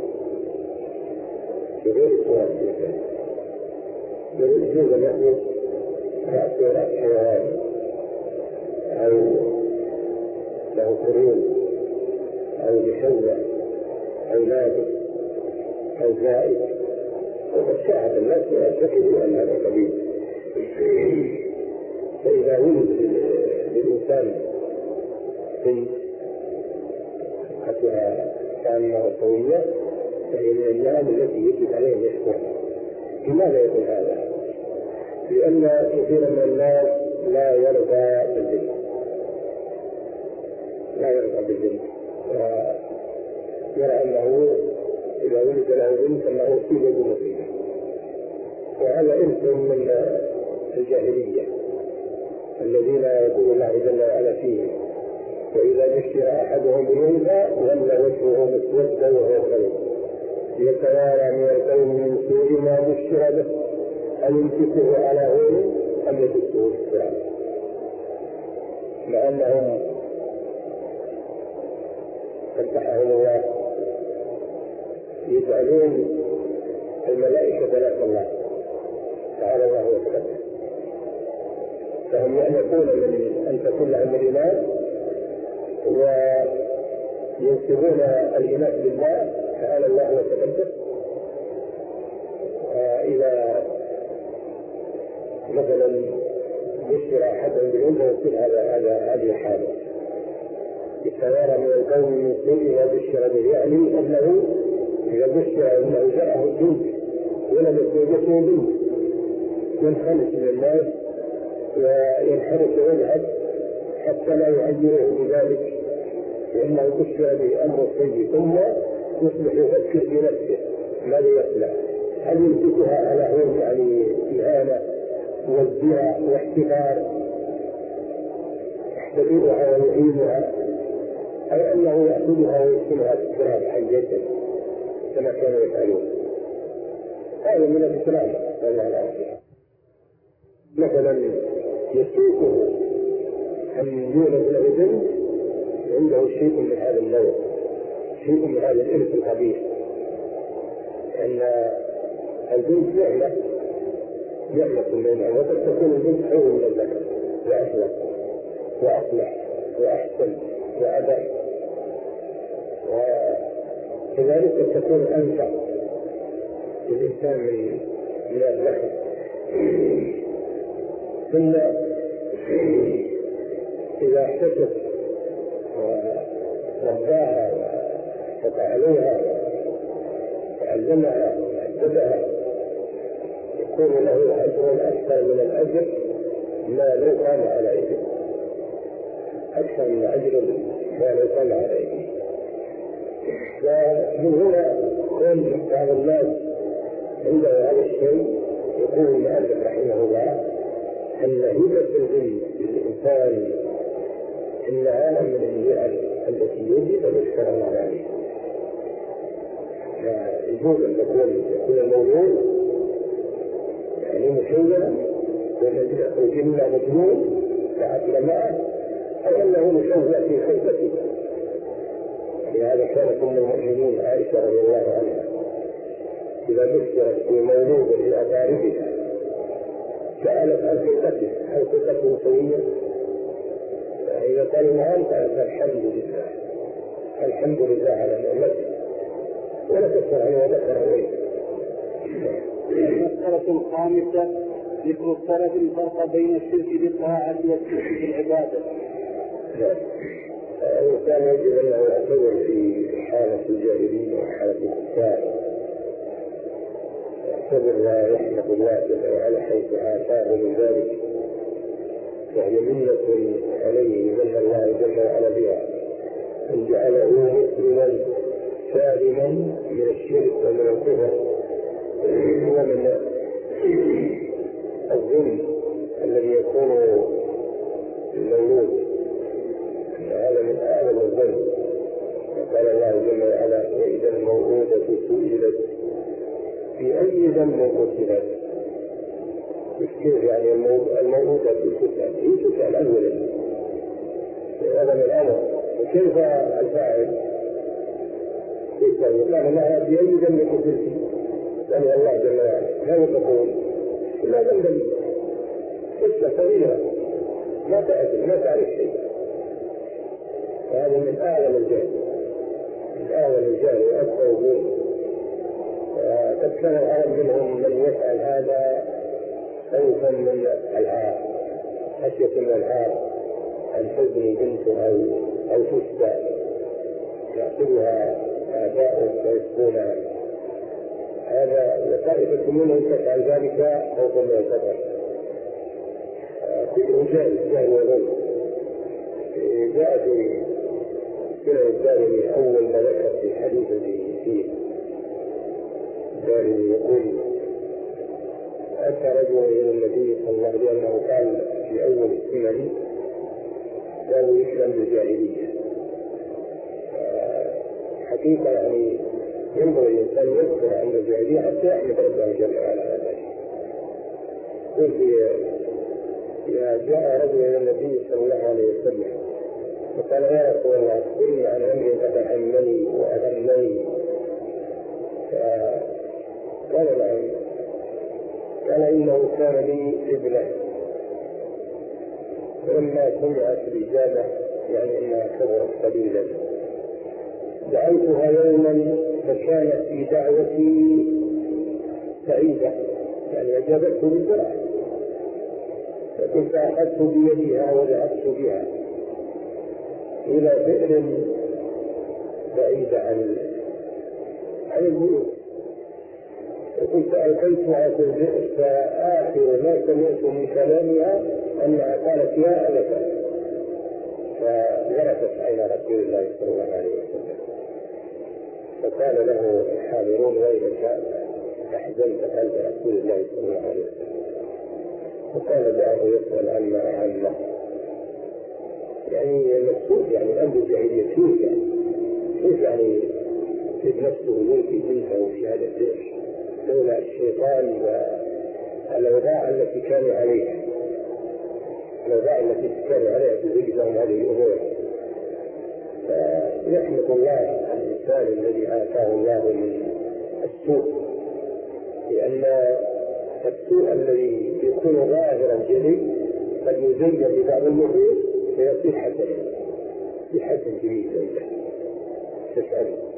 بغير صورة الإنسان، يجوز أن يخرج رأس حيوان أو له قرون أو بحوة أو نادر أو زائد، وقد شاهد الناس يعتقدوا أن هذا قبيل. فإذا ولد للإنسان بنت حتى كان قوية فهي من النعم التي يجب عليه أن يشكرها. لماذا يقول هذا؟ لأن كثيرا من الناس لا يرضى بالبنت، ويرى أنه إذا ولد له بنت أنه أصيب بمصيبة، وهذا إرث من الجاهلية الذين يقول الله جل وعلا فيهم: وإذا بشر أحدهم بالأنثى ظل وجهه مسودا وهو كظيم يتوارى من القوم من سوء ما بشر به أيمسكه على هون أم يدسه في التراب. مع أنهم فتحهم الله يجعلون الملائكة بنات الله تعالى الله وتقدم، فهم يأنفون من أن تكون لهم الإناث وينسبون الإناث لله تعالى الله وتقدم. إذا مثلا بشر أحدهم بالأنثى يقول هذه حاله يتوارى من القوم من سوء ما بشر به، يعني أنه إذا بشر أنه جاءه البنت ولم يزوجته بنت ينخلص من الناس وينحرف ويذهب حتى لا يعيره بذلك، لأنه بشر به أمر سيء، ثم يصبح يفكر بنفسه ماذا يصنع، هل يمسكها على هون يعني إهانة وازدراء واحتقار يحتقرها ويعينها، أو أنه يأخذها ويسكنها في التراب حية كما كانوا يفعلون. هذا من الإسلام والله العظيم. مثلا يسوقه أن يولد له بنت عنده شيء من هذا النوع، شيء من هذا الإرث القبيح، أن البنت نعمة من النعم، وقد تكون البنت خير من الذكر وأفضل وأصلح وأحسن وأدق، وكذلك تكون أنفع للإنسان من الذكر. ثم إذا احتسب ورباها وفعلوها وعلمها وأدبها يكون له أجر أكثر من الأجر ما لو قام على يده، أكثر من أجر ما لو قام على يده. ومن هنا كون بعض الناس عنده هذا الشيء يقول المؤلف رحمه الله أن هبة العلم للإنسان إنها من النعم التي يجب أن يشكر الله عليها. يجوز أن يكون المولود يعني مشوها والذي يخرج منها مجنون فعقل معه، أو أنه مشوه في خلقته. لهذا كانت أم المؤمنين عائشة رضي الله عنها إذا بشرت في مولود لأقاربها سألت عن خلقته سوية، فإذا قالوا نعم قالت الحمد لله على نعمته ولا تسأل عنه وذكر عليه. المسألة الخامسة ذكر السلف الفرق بين الشرك بالطاعة والشرك بالعبادة. الإنسان يجب أن يعتبر في حالة الجاهلين وحالة الكفار، يعتبر لا يحمد الله جل وعلا حيث آتاه من ذلك، وهي منة عليه من الله جل وعلا بها أن جعله مسلما سالما من الشرك ومن الكفر ومن الظلم الذي يكون المولود. هذا من أعظم الظلم. وقال الله جل وعلا: وإذا الموءودة سئلت بأي ذنب قتلت. كيف يعني الموءودة تسأل؟ هي تسأل أولا، هذا من الأمر وكيف الفاعل؟ يسأل الله ما بأي ذنب قتلت؟ يسأل الله جل وعلا ماذا تقول؟ لا ذنب، قصة طويلة ما تأكل ما تعرف شيء. وهذا من أعظم الجهل، من أعظم الجهل وأكثر الظلم. قد كان العرب منهم من يفعل هذا خوفا من العار، خشية من العار أن تزني بنته أو تشبع يأخذها أعداؤه ويسقونها. هذا وطائفة منهم تفعل ذلك خوفا من الخطر. كله جاهل وظلم. جاء في سنة الدارمي أول ما ذكر في الحديث الذي فيه الدارمي يقول أتى رجل إلى النبي صلى الله عليه وسلم أنه قال في أول السنن قالوا يسلم بالجاهلية. حقيقة يعني ينبغي الإنسان يذكر عند الجاهلية حتى يحمد ربه جل وعلا على ذلك. قلت جاء رجل إلى النبي صلى الله عليه وسلم فقال يا رسول الله أخبرني عن أمر قد أهمني وأهمني. قال نعم. قال إنه كان لي ابنة فلما سمعت الإجابة يعني إنها كبرت قليلا دعوتها يوما فكانت في دعوتي سعيدة يعني أجابته بالفرح، فكنت أخذت بيدها وذهبت بها إلى بئر بعيدة عن البيوت، وكنت ألقيتها في البئر فآخر ما سمعت من كلامها أنها قالت يا أبت، فغرفت عين رسول الله صلى الله عليه وسلم. فقال له الحاضرون ويلك أحزنت قلب رسول الله صلى الله عليه وسلم. فقال دعه يسأل عما أهمه. يعني المقصود يعني أمر الجاهلية كيف يعني كيف نفسه يلقي بنته في هذا الدير لولا الشيطان والأوضاع التي كان عليها، الأوضاع التي كان عليها تزيدهم هذه الأمور. فيحمد الله على الإنسان الذي آتاه الله من السوء، لأن السوء الذي يكون ظاهرا جلي قد يزين ببعض النفوس فيصير حسنا بحسن جميل عنده. تسأل